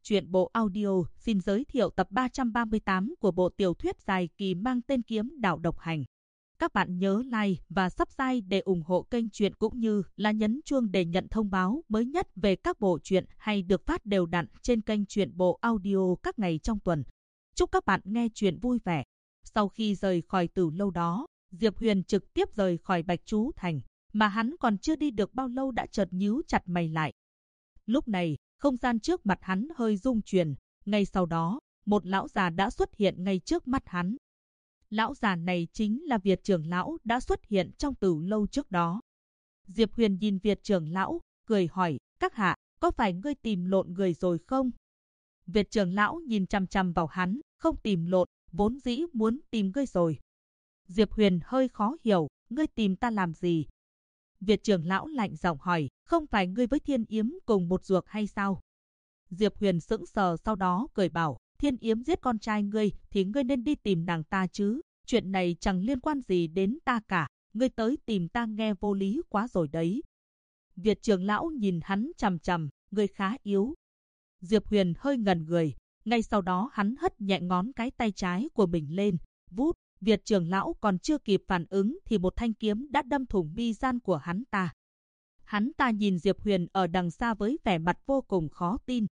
Truyện bộ audio xin giới thiệu tập 338 của bộ tiểu thuyết dài kỳ mang tên Kiếm Đạo Độc Hành. Các bạn nhớ like và subscribe để ủng hộ kênh truyện cũng như là nhấn chuông để nhận thông báo mới nhất về các bộ truyện hay được phát đều đặn trên kênh truyện bộ audio các ngày trong tuần. Chúc các bạn nghe truyện vui vẻ. Sau khi rời khỏi Tử Lâu đó, Diệp Huyền trực tiếp rời khỏi Bạch Chú Thành, mà hắn còn chưa đi được bao lâu đã chợt nhíu chặt mày lại. Lúc này, không gian trước mặt hắn hơi rung chuyển, ngay sau đó, một lão già đã xuất hiện ngay trước mắt hắn. Lão già này chính là Việt trưởng lão đã xuất hiện trong Tử Lâu trước đó. Diệp Huyền nhìn Việt trưởng lão, cười hỏi, các hạ, có phải ngươi tìm lộn người rồi không? Việt trưởng lão nhìn chằm chằm vào hắn, không tìm lộn, vốn dĩ muốn tìm ngươi rồi. Diệp Huyền hơi khó hiểu, ngươi tìm ta làm gì? Việt trưởng lão lạnh giọng hỏi, không phải ngươi với Thiên Yếm cùng một ruột hay sao? Diệp Huyền sững sờ, sau đó cười bảo, Thiên Yếm giết con trai ngươi thì ngươi nên đi tìm nàng ta chứ, chuyện này chẳng liên quan gì đến ta cả, ngươi tới tìm ta nghe vô lý quá rồi đấy. Việt trưởng lão nhìn hắn chằm chằm, ngươi khá yếu. Diệp Huyền hơi ngẩn người, ngay sau đó hắn hất nhẹ ngón cái tay trái của mình lên, vút. Việt trưởng lão còn chưa kịp phản ứng thì một thanh kiếm đã đâm thủng mi gian của hắn ta. Hắn ta nhìn Diệp Huyền ở đằng xa với vẻ mặt vô cùng khó tin.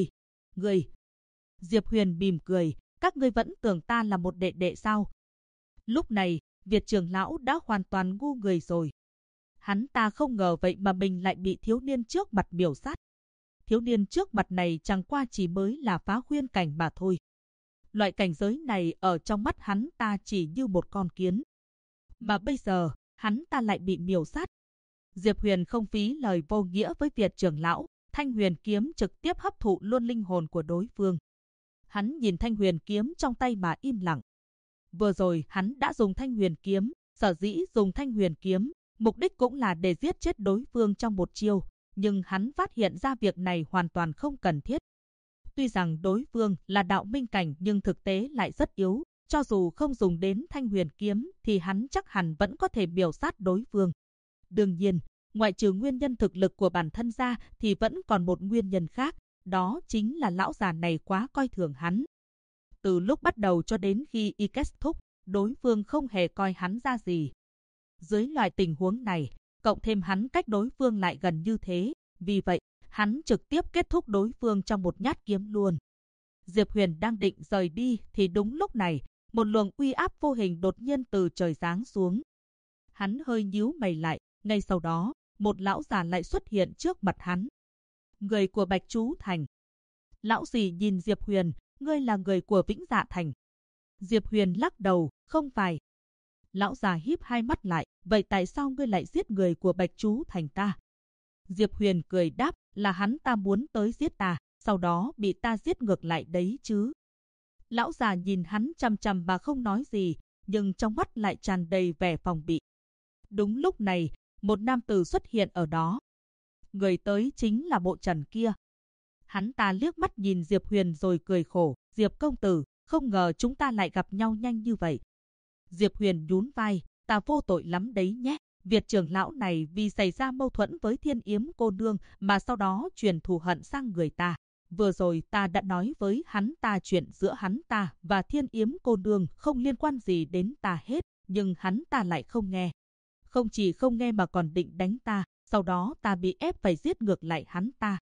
Ngươi. Diệp Huyền mỉm cười, các ngươi vẫn tưởng ta là một đệ đệ sao? Lúc này, Việt trưởng lão đã hoàn toàn ngu người rồi. Hắn ta không ngờ vậy mà mình lại bị thiếu niên trước mặt miểu sát. Thiếu niên trước mặt này chẳng qua chỉ mới là phá khuyên cảnh mà thôi. Loại cảnh giới này ở trong mắt hắn ta chỉ như một con kiến. Mà bây giờ, hắn ta lại bị miểu sát. Diệp Huyền không phí lời vô nghĩa với Việt trưởng lão, thanh huyền kiếm trực tiếp hấp thụ luôn linh hồn của đối phương. Hắn nhìn thanh huyền kiếm trong tay mà im lặng. Vừa rồi hắn đã dùng thanh huyền kiếm, sở dĩ dùng thanh huyền kiếm, mục đích cũng là để giết chết đối phương trong một chiêu, nhưng hắn phát hiện ra việc này hoàn toàn không cần thiết. Tuy rằng đối phương là đạo minh cảnh nhưng thực tế lại rất yếu, cho dù không dùng đến thanh huyền kiếm thì hắn chắc hẳn vẫn có thể miểu sát đối phương. Đương nhiên, ngoại trừ nguyên nhân thực lực của bản thân ra thì vẫn còn một nguyên nhân khác, đó chính là lão già này quá coi thường hắn. Từ lúc bắt đầu cho đến khi y kết thúc, đối phương không hề coi hắn ra gì. Dưới loại tình huống này, cộng thêm hắn cách đối phương lại gần như thế, vì vậy, hắn trực tiếp kết thúc đối phương trong một nhát kiếm luôn. Diệp Huyền đang định rời đi thì đúng lúc này, một luồng uy áp vô hình đột nhiên từ trời giáng xuống. Hắn hơi nhíu mày lại, ngay sau đó, một lão già lại xuất hiện trước mặt hắn. Người của Bạch Chú Thành. Lão già nhìn Diệp Huyền, ngươi là người của Vĩnh Dạ Thành. Diệp Huyền lắc đầu, không phải. Lão già híp hai mắt lại, vậy tại sao ngươi lại giết người của Bạch Chú Thành ta? Diệp Huyền cười đáp, là hắn ta muốn tới giết ta, sau đó bị ta giết ngược lại đấy chứ. Lão già nhìn hắn chằm chằm mà không nói gì, nhưng trong mắt lại tràn đầy vẻ phòng bị. Đúng lúc này, một nam tử xuất hiện ở đó. Người tới chính là Mộ Trần kia. Hắn ta liếc mắt nhìn Diệp Huyền rồi cười khổ, Diệp công tử, không ngờ chúng ta lại gặp nhau nhanh như vậy. Diệp Huyền nhún vai, ta vô tội lắm đấy nhé. Việt trưởng lão này vì xảy ra mâu thuẫn với Thiên Yếm cô nương mà sau đó truyền thù hận sang người ta. Vừa rồi ta đã nói với hắn ta chuyện giữa hắn ta và Thiên Yếm cô nương không liên quan gì đến ta hết, nhưng hắn ta lại không nghe. Không chỉ không nghe mà còn định đánh ta, sau đó ta bị ép phải giết ngược lại hắn ta.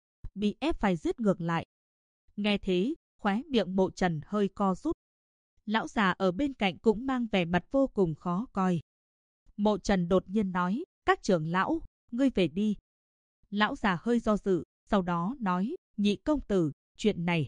Bị ép phải giết ngược lại. Nghe thế, khóe miệng Mộ Trần hơi co rút. Lão già ở bên cạnh cũng mang vẻ mặt vô cùng khó coi. Mộ Trần đột nhiên nói, các trưởng lão, ngươi về đi. Lão già hơi do dự, sau đó nói, nhị công tử, chuyện này.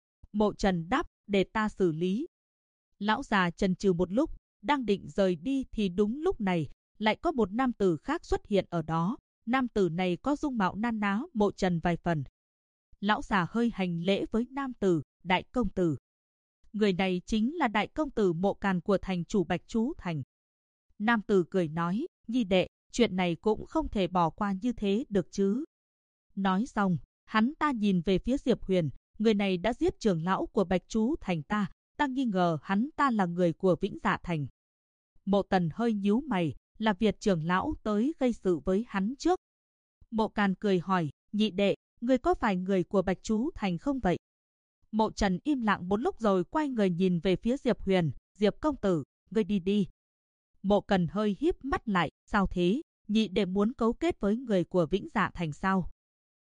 Mộ Trần đáp, để ta xử lý. Lão già chần chừ một lúc, đang định rời đi thì đúng lúc này, lại có một nam tử khác xuất hiện ở đó. Nam tử này có dung mạo nan ná Mộ Trần vài phần. Lão già hơi hành lễ với nam tử, đại công tử. Người này chính là đại công tử Mộ Càn của thành chủ Bạch Chú Thành. Nam tử cười nói, nhi đệ, chuyện này cũng không thể bỏ qua như thế được chứ. Nói xong, hắn ta nhìn về phía Diệp Huyền, người này đã giết trưởng lão của Bạch Chú Thành ta nghi ngờ hắn ta là người của Vĩnh Dạ Thành. Mộ Tần hơi nhíu mày, là Việt trưởng lão tới gây sự với hắn trước. Mộ Càn cười hỏi, nhị đệ, ngươi có phải người của Bạch Chú Thành không vậy? Mộ Trần im lặng một lúc rồi quay người nhìn về phía Diệp Huyền. Diệp công tử, ngươi đi đi. Mộ Cần hơi híp mắt lại. Sao thế? Nhị đệ muốn cấu kết với người của Vĩnh Dạ Thành sao?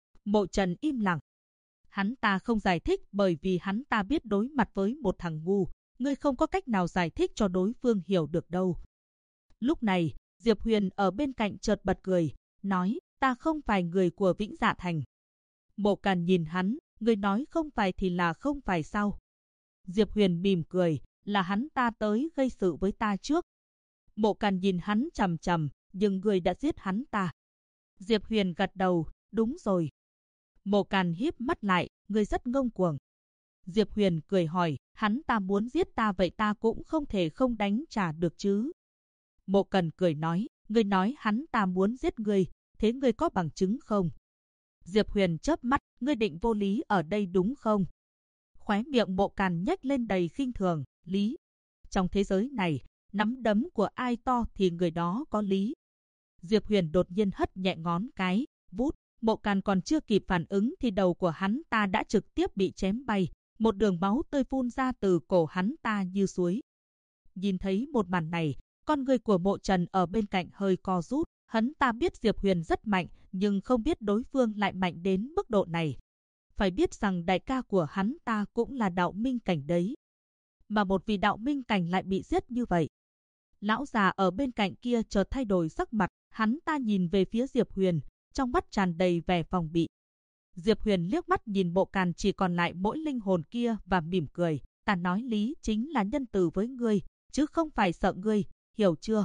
Mộ Trần im lặng. Hắn ta không giải thích bởi vì hắn ta biết đối mặt với một thằng ngu, ngươi không có cách nào giải thích cho đối phương hiểu được đâu. Lúc này, Diệp Huyền ở bên cạnh chợt bật cười, nói, ta không phải người của Vĩnh Dạ Thành. Mộ Càn nhìn hắn, ngươi nói không phải thì là không phải sao? Diệp Huyền mỉm cười, là hắn ta tới gây sự với ta trước. Mộ Càn nhìn hắn chằm chằm, nhưng ngươi đã giết hắn ta. Diệp Huyền gật đầu, đúng rồi. Mộ Càn híp mắt lại, ngươi rất ngông cuồng. Diệp Huyền cười hỏi, hắn ta muốn giết ta vậy ta cũng không thể không đánh trả được chứ. Mộ Càn cười nói, ngươi nói hắn ta muốn giết ngươi, thế ngươi có bằng chứng không? Diệp Huyền chớp mắt, ngươi định vô lý ở đây đúng không? Khóe miệng Mộ Càn nhếch lên đầy khinh thường, lý. Trong thế giới này, nắm đấm của ai to thì người đó có lý. Diệp Huyền đột nhiên hất nhẹ ngón cái, vút. Mộ Càn còn chưa kịp phản ứng thì đầu của hắn ta đã trực tiếp bị chém bay, một đường máu tươi phun ra từ cổ hắn ta như suối. Nhìn thấy một màn này, con người của Mộ Trần ở bên cạnh hơi co rút, hắn ta biết Diệp Huyền rất mạnh, nhưng không biết đối phương lại mạnh đến mức độ này. Phải biết rằng đại ca của hắn ta cũng là đạo minh cảnh đấy. Mà một vị đạo minh cảnh lại bị giết như vậy. Lão già ở bên cạnh kia chợt thay đổi sắc mặt, hắn ta nhìn về phía Diệp Huyền, trong mắt tràn đầy vẻ phòng bị. Diệp Huyền liếc mắt nhìn Mộ Càn chỉ còn lại mỗi linh hồn kia và mỉm cười. Ta nói lý chính là nhân từ với ngươi, chứ không phải sợ ngươi, hiểu chưa?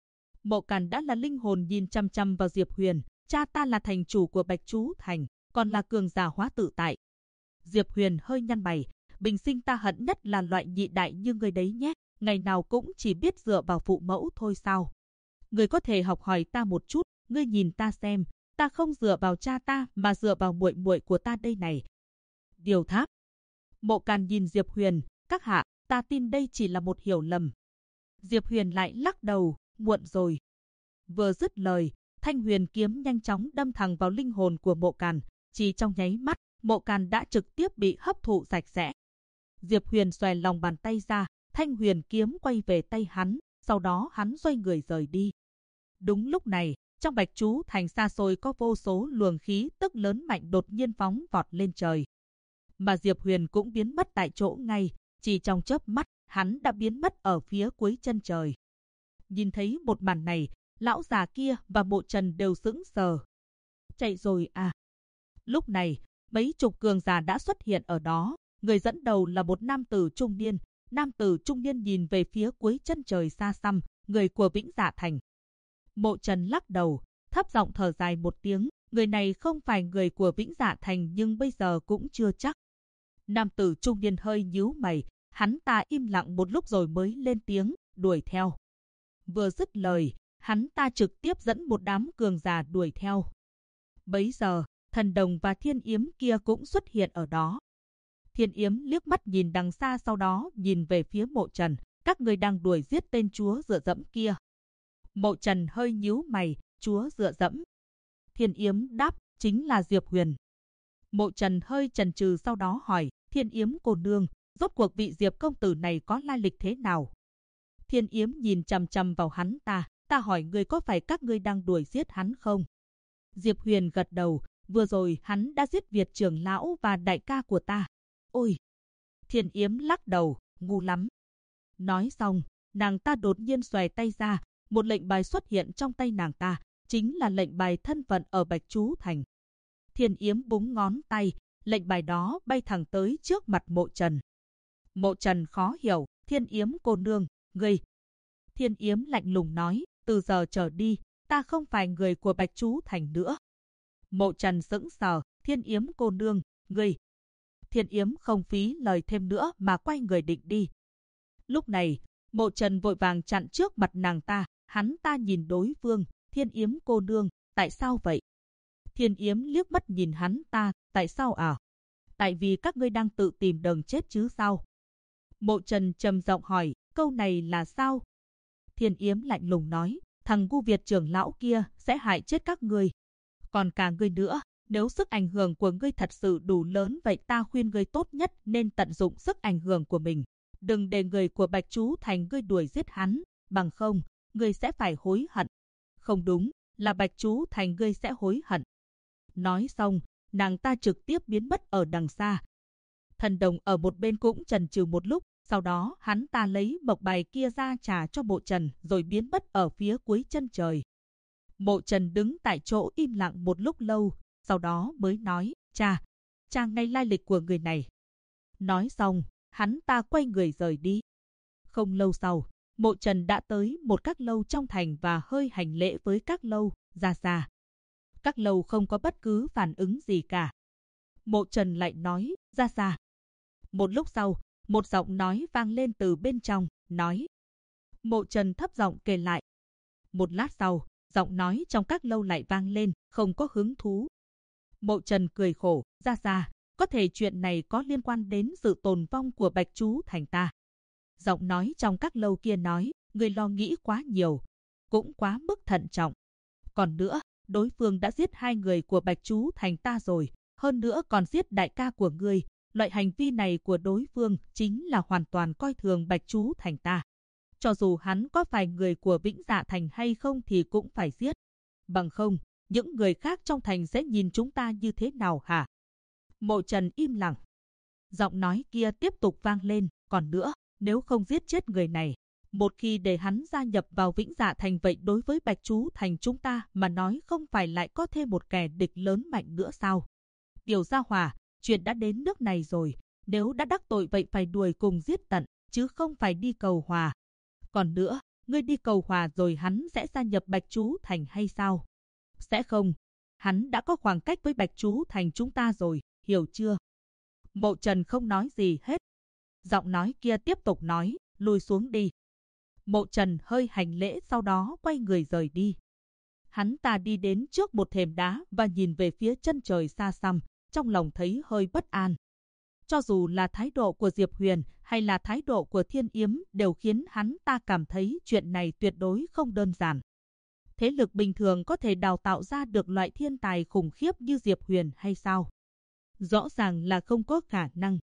Mộ Càn đã là linh hồn nhìn chăm chăm vào Diệp Huyền. Cha ta là thành chủ của Bạch Chú Thành, còn là cường giả hóa tự tại. Diệp Huyền hơi nhăn mày. Bình sinh ta hận nhất là loại nhị đại như ngươi đấy nhé. Ngày nào cũng chỉ biết dựa vào phụ mẫu thôi sao? Ngươi có thể học hỏi ta một chút. Ngươi nhìn ta xem. Ta không dựa vào cha ta mà dựa vào muội muội của ta đây này. Điều Tháp. Mộ Càn nhìn Diệp Huyền, các hạ, ta tin đây chỉ là một hiểu lầm. Diệp Huyền lại lắc đầu, muộn rồi. Vừa dứt lời, thanh huyền kiếm nhanh chóng đâm thẳng vào linh hồn của Mộ Càn, chỉ trong nháy mắt, Mộ Càn đã trực tiếp bị hấp thụ sạch sẽ. Diệp Huyền xòe lòng bàn tay ra, thanh huyền kiếm quay về tay hắn, sau đó hắn xoay người rời đi. Đúng lúc này, trong Bạch Chú Thành xa xôi có vô số luồng khí tức lớn mạnh đột nhiên phóng vọt lên trời. Mà Diệp Huyền cũng biến mất tại chỗ ngay, chỉ trong chớp mắt, hắn đã biến mất ở phía cuối chân trời. Nhìn thấy một màn này, lão già kia và Mộ Trần đều sững sờ. Chạy rồi à? Lúc này, mấy chục cường giả đã xuất hiện ở đó, người dẫn đầu là một nam tử trung niên. Nam tử trung niên nhìn về phía cuối chân trời xa xăm, người của Vĩnh Dạ Thành. Mộ Trần lắc đầu, thấp giọng thở dài một tiếng, người này không phải người của Vĩnh Dạ Thành nhưng bây giờ cũng chưa chắc. Nam tử trung niên hơi nhíu mày, hắn ta im lặng một lúc rồi mới lên tiếng, đuổi theo. Vừa dứt lời, hắn ta trực tiếp dẫn một đám cường giả đuổi theo. Bấy giờ, Thần Đồng và Thiên Yếm kia cũng xuất hiện ở đó. Thiên Yếm liếc mắt nhìn đằng xa sau đó nhìn về phía Mộ Trần, các người đang đuổi giết tên chúa dựa dẫm kia. Mộ Trần hơi nhíu mày, chúa dựa dẫm. Thiên Yếm đáp, chính là Diệp Huyền. Mộ Trần hơi chần chừ sau đó hỏi, Thiên Yếm cô nương, rốt cuộc vị Diệp công tử này có lai lịch thế nào? Thiên Yếm nhìn chằm chằm vào hắn ta hỏi ngươi có phải các ngươi đang đuổi giết hắn không? Diệp Huyền gật đầu, vừa rồi hắn đã giết Việt trưởng lão và đại ca của ta. Ôi! Thiên Yếm lắc đầu, ngu lắm. Nói xong, nàng ta đột nhiên xòe tay ra, một lệnh bài xuất hiện trong tay nàng ta, chính là lệnh bài thân phận ở Bạch Chú Thành. Thiên Yếm búng ngón tay, lệnh bài đó bay thẳng tới trước mặt Mộ Trần. Mộ Trần khó hiểu, Thiên Yếm cô nương, ngươi. Thiên Yếm lạnh lùng nói, từ giờ trở đi, ta không phải người của Bạch Chú Thành nữa. Mộ Trần sững sờ, Thiên Yếm cô nương, ngươi. Thiên Yếm không phí lời thêm nữa mà quay người định đi. Lúc này, Mộ Trần vội vàng chặn trước mặt nàng ta, hắn ta nhìn đối phương, Thiên Yếm cô nương, tại sao vậy? Thiên Yếm liếc mắt nhìn hắn ta, tại sao à? Tại vì các ngươi đang tự tìm đường chết chứ sao? Mộ Trần trầm giọng hỏi, câu này là sao? Thiên Yếm lạnh lùng nói, thằng ngu Việt trưởng lão kia sẽ hại chết các ngươi. Còn cả ngươi nữa, Nếu sức ảnh hưởng của ngươi thật sự đủ lớn vậy ta khuyên ngươi tốt nhất nên tận dụng sức ảnh hưởng của mình. Đừng để người của Bạch Chú Thành ngươi đuổi giết hắn, bằng không, ngươi sẽ phải hối hận. Không đúng, là Bạch Chú Thành ngươi sẽ hối hận. Nói xong, nàng ta trực tiếp biến mất ở đằng xa. Thần Đồng ở một bên cũng chần chừ một lúc, sau đó hắn ta lấy mộc bài kia ra trả cho Mộ Trần rồi biến mất ở phía cuối chân trời. Mộ Trần đứng tại chỗ im lặng một lúc lâu, sau đó mới nói, cha ngay lai lịch của người này. Nói xong, hắn ta quay người rời đi. Không lâu sau, Mộ Trần đã tới một các lâu trong thành và hơi hành lễ với các lâu, ra. Các lâu không có bất cứ phản ứng gì cả. Mộ Trần lại nói, ra. Một lúc sau, một giọng nói vang lên từ bên trong, nói. Mộ Trần thấp giọng kể lại. Một lát sau, giọng nói trong các lâu lại vang lên, không có hứng thú. Mộ Trần cười khổ, ra, có thể chuyện này có liên quan đến sự tồn vong của Bạch Chú Thành ta. Giọng nói trong các lâu kia nói, người lo nghĩ quá nhiều, cũng quá mức thận trọng. Còn nữa, đối phương đã giết 2 người của Bạch Chú Thành ta rồi, hơn nữa còn giết đại ca của ngươi. Loại hành vi này của đối phương chính là hoàn toàn coi thường Bạch Chú Thành ta. Cho dù hắn có phải người của Vĩnh Dạ Thành hay không thì cũng phải giết. Bằng không, những người khác trong thành sẽ nhìn chúng ta như thế nào hả? Mộ Trần im lặng. Giọng nói kia tiếp tục vang lên, còn nữa, nếu không giết chết người này, một khi để hắn gia nhập vào Vĩnh Dạ Thành vậy đối với Bạch Chú Thành chúng ta mà nói không phải lại có thêm một kẻ địch lớn mạnh nữa sao? Tiểu gia hỏa, chuyện đã đến nước này rồi, nếu đã đắc tội vậy phải đuổi cùng giết tận, chứ không phải đi cầu hòa. Còn nữa, ngươi đi cầu hòa rồi hắn sẽ gia nhập Bạch Chú Thành hay sao? Sẽ không, hắn đã có khoảng cách với Bạch Chú Thành chúng ta rồi, hiểu chưa? Mộ Trần không nói gì hết. Giọng nói kia tiếp tục nói, lùi xuống đi. Mộ Trần hơi hành lễ sau đó quay người rời đi. Hắn ta đi đến trước một thềm đá và nhìn về phía chân trời xa xăm, trong lòng thấy hơi bất an. Cho dù là thái độ của Diệp Huyền hay là thái độ của Thiên Yếm đều khiến hắn ta cảm thấy chuyện này tuyệt đối không đơn giản. Thế lực bình thường có thể đào tạo ra được loại thiên tài khủng khiếp như Diệp Huyền hay sao? Rõ ràng là không có khả năng.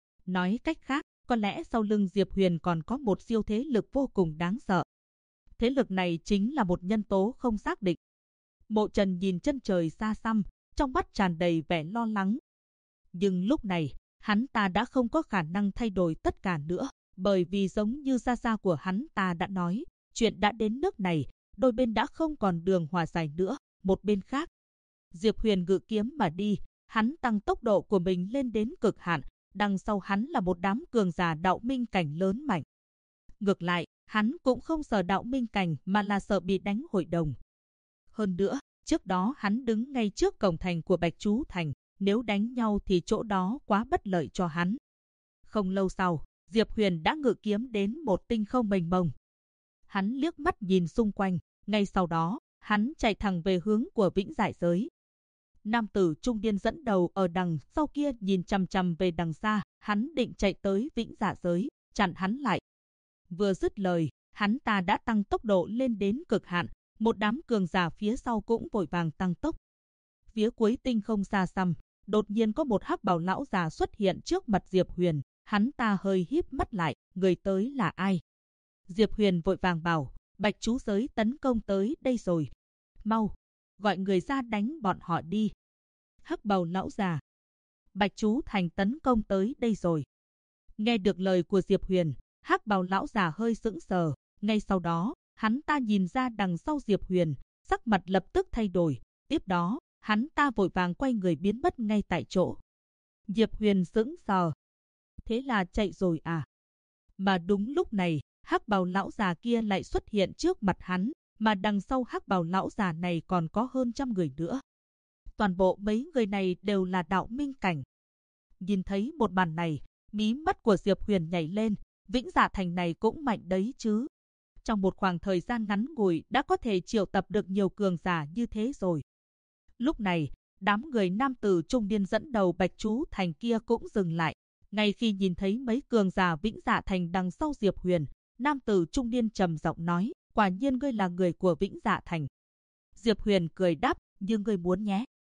Nói cách khác, có lẽ sau lưng Diệp Huyền còn có một siêu thế lực vô cùng đáng sợ. Thế lực này chính là một nhân tố không xác định. Mộ Trần nhìn chân trời xa xăm, trong mắt tràn đầy vẻ lo lắng. Nhưng lúc này, hắn ta đã không có khả năng thay đổi tất cả nữa, bởi vì giống như gia của hắn ta đã nói, chuyện đã đến nước này, đôi bên đã không còn đường hòa giải nữa. Một bên khác, Diệp Huyền ngự kiếm mà đi, hắn tăng tốc độ của mình lên đến cực hạn, đằng sau hắn là một đám cường giả đạo minh cảnh lớn mạnh. Ngược lại, hắn cũng không sợ đạo minh cảnh mà là sợ bị đánh hội đồng. Hơn nữa, trước đó hắn đứng ngay trước cổng thành của Bạch Chú Thành, nếu đánh nhau thì chỗ đó quá bất lợi cho hắn. Không lâu sau, Diệp Huyền đã ngự kiếm đến một tinh không mênh mông. Hắn liếc mắt nhìn xung quanh, ngay sau đó, hắn chạy thẳng về hướng của Vĩnh Dạ Giới. Nam tử trung niên dẫn đầu ở đằng sau kia nhìn chằm chằm về đằng xa, hắn định chạy tới Vĩnh Dạ Giới, chặn hắn lại. Vừa dứt lời, hắn ta đã tăng tốc độ lên đến cực hạn, một đám cường giả phía sau cũng vội vàng tăng tốc. Phía cuối tinh không xa xăm, đột nhiên có một hắc bào lão già xuất hiện trước mặt Diệp Huyền, hắn ta hơi híp mắt lại, người tới là ai? Diệp Huyền vội vàng bảo, Bạch Chú Giới tấn công tới đây rồi. Mau, gọi người ra đánh bọn họ đi. Hắc bào lão già, Bạch Chú Thành tấn công tới đây rồi. Nghe được lời của Diệp Huyền, hắc bào lão già hơi sững sờ, ngay sau đó, hắn ta nhìn ra đằng sau Diệp Huyền, sắc mặt lập tức thay đổi, tiếp đó, hắn ta vội vàng quay người biến mất ngay tại chỗ. Diệp Huyền sững sờ. Thế là chạy rồi à? Mà đúng lúc này, hắc bào lão già kia lại xuất hiện trước mặt hắn, mà đằng sau hắc bào lão già này còn có hơn 100 người nữa. Toàn bộ mấy người này đều là đạo minh cảnh. Nhìn thấy một màn này, mí mắt của Diệp Huyền nhảy lên, Vĩnh Dạ Thành này cũng mạnh đấy chứ. Trong một khoảng thời gian ngắn ngủi đã có thể triệu tập được nhiều cường giả như thế rồi. Lúc này, đám người nam tử trung niên dẫn đầu Bạch Chú Thành kia cũng dừng lại. Ngay khi nhìn thấy mấy cường giả Vĩnh Dạ Thành đằng sau Diệp Huyền, nam tử trung niên trầm giọng nói, quả nhiên ngươi là người của Vĩnh Dạ Thành. Diệp Huyền cười đáp, như ngươi muốn nhé.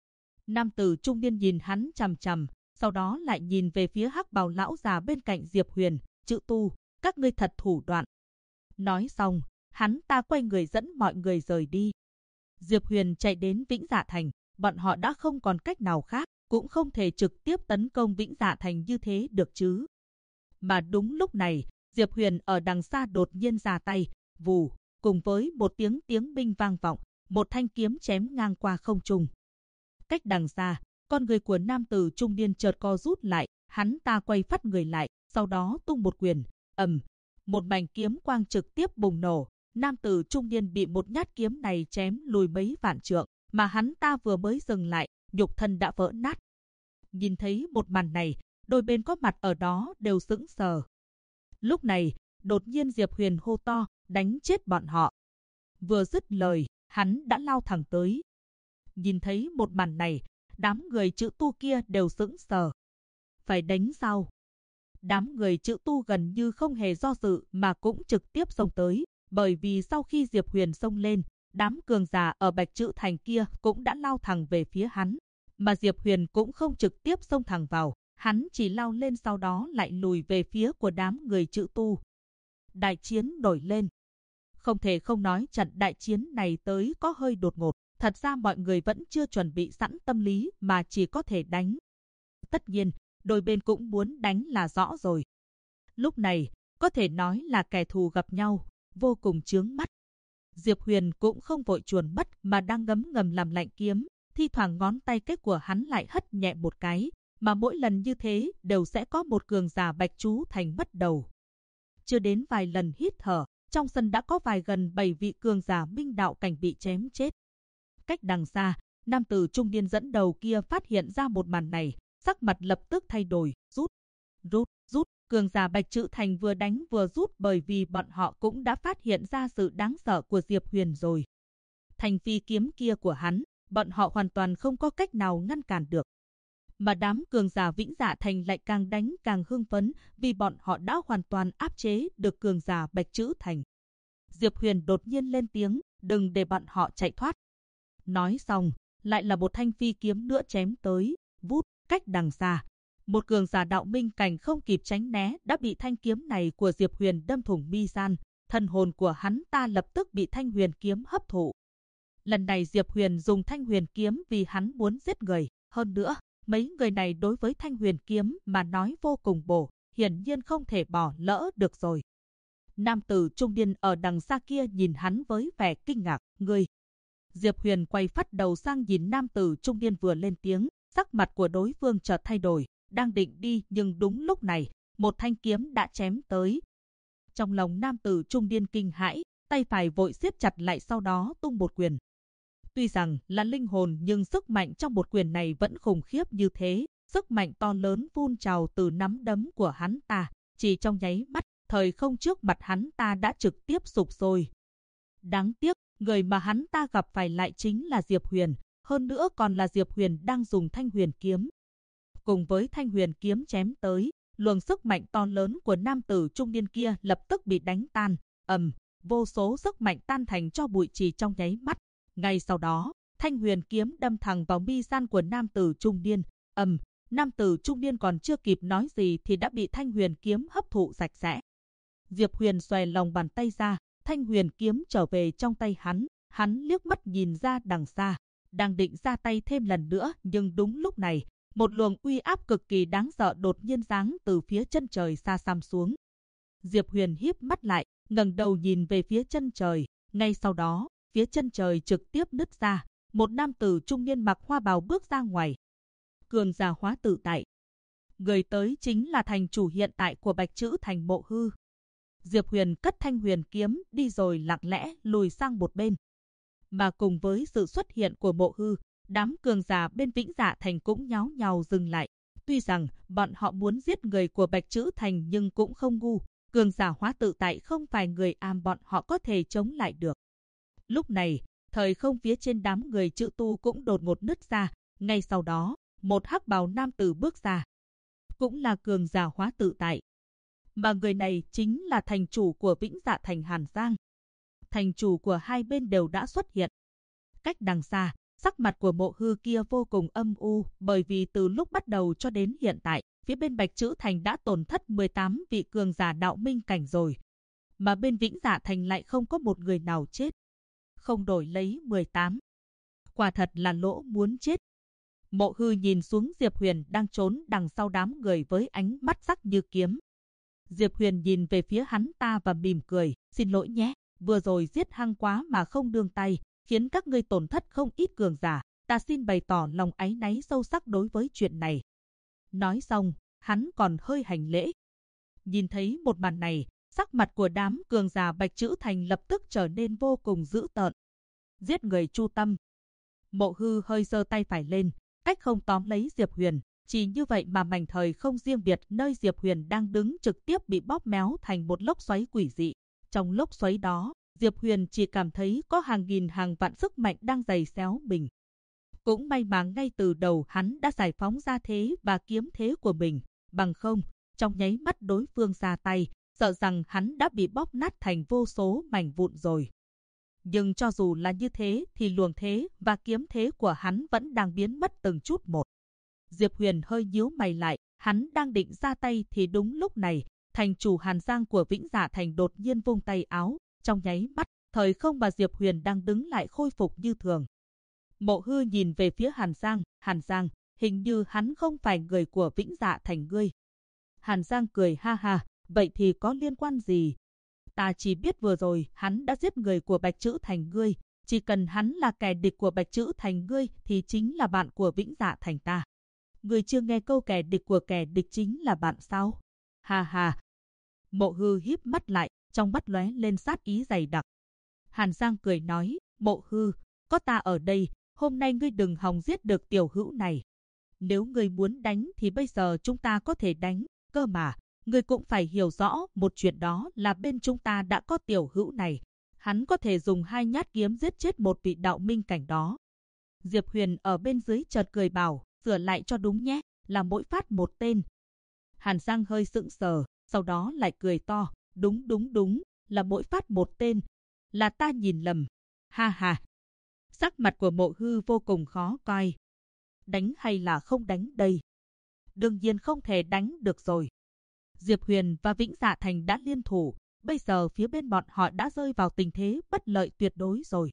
Nam tử trung niên nhìn hắn chằm chằm, sau đó lại nhìn về phía hắc bào lão già bên cạnh Diệp Huyền, "Chữ Tu, các ngươi thật thủ đoạn." Nói xong, hắn ta quay người dẫn mọi người rời đi. Diệp Huyền chạy đến Vĩnh Dạ Thành, bọn họ đã không còn cách nào khác, cũng không thể trực tiếp tấn công Vĩnh Dạ Thành như thế được chứ. Mà đúng lúc này, Diệp Huyền ở đằng xa đột nhiên ra tay, vù, cùng với một tiếng binh vang vọng, một thanh kiếm chém ngang qua không trung. Cách đằng xa, con người của nam tử trung niên chợt co rút lại, hắn ta quay phắt người lại, sau đó tung một quyền, ầm, một mảnh kiếm quang trực tiếp bùng nổ. Nam tử trung niên bị một nhát kiếm này chém lùi mấy vạn trượng, mà hắn ta vừa mới dừng lại, nhục thân đã vỡ nát. Nhìn thấy một màn này, đôi bên có mặt ở đó đều sững sờ. Lúc này, đột nhiên Diệp Huyền hô to, "Đánh chết bọn họ!" Vừa dứt lời, hắn đã lao thẳng tới. Nhìn thấy một màn này, đám người Chữ Tu kia đều sững sờ. Phải đánh sao? Đám người Chữ Tu gần như không hề do dự mà cũng trực tiếp xông tới, bởi vì sau khi Diệp Huyền xông lên, đám cường giả ở Bạch Chữ Thành kia cũng đã lao thẳng về phía hắn, mà Diệp Huyền cũng không trực tiếp xông thẳng vào, hắn chỉ lao lên sau đó lại lùi về phía của đám người Chữ Tu. Đại chiến nổi lên. Không thể không nói trận đại chiến này tới có hơi đột ngột, thật ra mọi người vẫn chưa chuẩn bị sẵn tâm lý mà chỉ có thể đánh. Tất nhiên, đôi bên cũng muốn đánh là rõ rồi. Lúc này, có thể nói là kẻ thù gặp nhau, vô cùng chướng mắt. Diệp Huyền cũng không vội chuồn mất mà đang ngấm ngầm làm lạnh kiếm, thi thoảng ngón tay kết của hắn lại hất nhẹ một cái, mà mỗi lần như thế đều sẽ có một cường giả Bạch Chú Thành mất đầu. Chưa đến vài lần hít thở, trong sân đã có gần 7 vị cường giả minh đạo cảnh bị chém chết. Cách đằng xa, nam tử trung niên dẫn đầu kia phát hiện ra một màn này, sắc mặt lập tức thay đổi, rút. Cường giả Bạch Chữ Thành vừa đánh vừa rút bởi vì bọn họ cũng đã phát hiện ra sự đáng sợ của Diệp Huyền rồi. Thành phi kiếm kia của hắn, bọn họ hoàn toàn không có cách nào ngăn cản được. Mà đám cường giả Vĩnh Dạ Thành lại càng đánh càng hưng phấn vì bọn họ đã hoàn toàn áp chế được cường giả Bạch Chữ Thành. Diệp Huyền đột nhiên lên tiếng, "Đừng để bọn họ chạy thoát." Nói xong, lại là một thanh phi kiếm nữa chém tới, vút, cách đằng xa. Một cường giả đạo minh cảnh không kịp tránh né đã bị thanh kiếm này của Diệp Huyền đâm thủng mi gian, thần hồn của hắn ta lập tức bị thanh huyền kiếm hấp thụ. Lần này Diệp Huyền dùng thanh huyền kiếm vì hắn muốn giết người, hơn nữa, mấy người này đối với thanh huyền kiếm mà nói vô cùng bổ, hiển nhiên không thể bỏ lỡ được rồi. Nam tử trung niên ở đằng xa kia nhìn hắn với vẻ kinh ngạc, "Ngươi?" Diệp Huyền quay phắt đầu sang nhìn nam tử trung niên vừa lên tiếng, sắc mặt của đối phương chợt thay đổi, đang định đi nhưng đúng lúc này, một thanh kiếm đã chém tới. Trong lòng nam tử trung niên kinh hãi, tay phải vội siết chặt lại sau đó tung một quyền. Tuy rằng là linh hồn nhưng sức mạnh trong một quyền này vẫn khủng khiếp như thế, sức mạnh to lớn phun trào từ nắm đấm của hắn ta, chỉ trong nháy mắt, thời không trước mặt hắn ta đã trực tiếp sụp sôi. Đáng tiếc, người mà hắn ta gặp phải lại chính là Diệp Huyền, hơn nữa còn là Diệp Huyền đang dùng thanh huyền kiếm. Cùng với thanh huyền kiếm chém tới, luồng sức mạnh to lớn của nam tử trung niên kia lập tức bị đánh tan, vô số sức mạnh tan thành cho bụi chỉ trong nháy mắt. Ngay sau đó, thanh huyền kiếm đâm thẳng vào mi gian của nam tử trung niên, nam tử trung niên còn chưa kịp nói gì thì đã bị thanh huyền kiếm hấp thụ sạch sẽ. Diệp Huyền xòe lòng bàn tay ra, thanh huyền kiếm trở về trong tay hắn liếc mắt nhìn ra đằng xa, đang định ra tay thêm lần nữa nhưng đúng lúc này, một luồng uy áp cực kỳ đáng sợ đột nhiên giáng từ phía chân trời xa xăm xuống. Diệp Huyền híp mắt lại, ngẩng đầu nhìn về phía chân trời, ngay sau đó, phía chân trời trực tiếp nứt ra, một nam tử trung niên mặc hoa bào bước ra ngoài. Cường giả hóa tự tại. Người tới chính là thành chủ hiện tại của Bạch Chữ Thành Mộ Hư. Diệp Huyền cất thanh huyền kiếm đi rồi lặng lẽ lùi sang một bên. Mà cùng với sự xuất hiện của Mộ Hư, đám cường giả bên Vĩnh Dạ Thành cũng nháo nhào dừng lại. Tuy rằng bọn họ muốn giết người của Bạch Chữ Thành nhưng cũng không ngu. Cường giả hóa tự tại không phải người bọn họ có thể chống lại được. Lúc này, thời không phía trên đám người Chữ Tu cũng đột ngột nứt ra. Ngay sau đó, một hắc bào nam tử bước ra. Cũng là cường giả hóa tự tại. Mà người này chính là thành chủ của Vĩnh Dạ Thành Hàn Giang. Thành chủ của hai bên đều đã xuất hiện. Cách đằng xa, Sắc mặt của Mộ Hư kia vô cùng âm u, bởi vì từ lúc bắt đầu cho đến hiện tại, phía bên Bạch Trữ Thành đã tổn thất 18 vị cường giả đạo minh cảnh rồi. Mà bên Vĩnh Dạ Thành lại không có một người nào chết. Không đổi lấy 18. Quả thật là lỗ muốn chết. Mộ Hư nhìn xuống Diệp Huyền đang trốn đằng sau đám người với ánh mắt sắc như kiếm. Diệp Huyền nhìn về phía hắn ta và mỉm cười, xin lỗi nhé, vừa rồi giết hăng quá mà không đương tay, khiến các ngươi tổn thất không ít cường giả, ta xin bày tỏ lòng áy náy sâu sắc đối với chuyện này. Nói xong, hắn còn hơi hành lễ. Nhìn thấy một màn này, sắc mặt của đám cường giả Bạch Trữ Thành lập tức trở nên vô cùng dữ tợn. Giết người chu tâm. Mộ Hư hơi giơ tay phải lên, cách không tóm lấy Diệp Huyền. Chỉ như vậy mà mảnh thời không riêng biệt nơi Diệp Huyền đang đứng trực tiếp bị bóp méo thành một lốc xoáy quỷ dị. Trong lốc xoáy đó, Diệp Huyền chỉ cảm thấy có hàng nghìn hàng vạn sức mạnh đang giày xéo mình. Cũng may mà ngay từ đầu hắn đã giải phóng ra thế và kiếm thế của mình, bằng không, trong nháy mắt đối phương ra tay, sợ rằng hắn đã bị bóp nát thành vô số mảnh vụn rồi. Nhưng cho dù là như thế thì luồng thế và kiếm thế của hắn vẫn đang biến mất từng chút một. Diệp Huyền hơi nhíu mày lại, hắn đang định ra tay thì đúng lúc này, thành chủ Hàn Giang của Vĩnh Dạ Thành đột nhiên vung tay áo, trong nháy mắt, thời không mà Diệp Huyền đang đứng lại khôi phục như thường. Mộ Hư nhìn về phía Hàn Giang, hình như hắn không phải người của Vĩnh Dạ Thành ngươi. Hàn Giang cười ha ha, vậy thì có liên quan gì? Ta chỉ biết vừa rồi hắn đã giết người của Bạch Trữ Thành ngươi, chỉ cần hắn là kẻ địch của Bạch Trữ Thành ngươi thì chính là bạn của Vĩnh Dạ Thành ta. Ngươi chưa nghe câu kẻ địch của kẻ địch chính là bạn sao? Ha ha. Mộ Hư híp mắt lại, trong mắt lóe lên sát ý dày đặc. Hàn Giang cười nói, Mộ Hư, có ta ở đây, hôm nay ngươi đừng hòng giết được tiểu hữu này. Nếu ngươi muốn đánh thì bây giờ chúng ta có thể đánh, cơ mà, ngươi cũng phải hiểu rõ một chuyện đó là bên chúng ta đã có tiểu hữu này. Hắn có thể dùng 2 nhát kiếm giết chết một vị đạo minh cảnh đó. Diệp Huyền ở bên dưới chợt cười bảo, sửa lại cho đúng nhé, là mỗi phát một tên. Hàn Giang hơi sững sờ, sau đó lại cười to, đúng, là mỗi phát một tên, là ta nhìn lầm. Ha ha. Sắc mặt của Mộ Hư vô cùng khó coi. Đánh hay là không đánh đây? Đương nhiên không thể đánh được rồi. Diệp Huyền và Vĩnh Dạ Thành đã liên thủ, bây giờ phía bên bọn họ đã rơi vào tình thế bất lợi tuyệt đối rồi.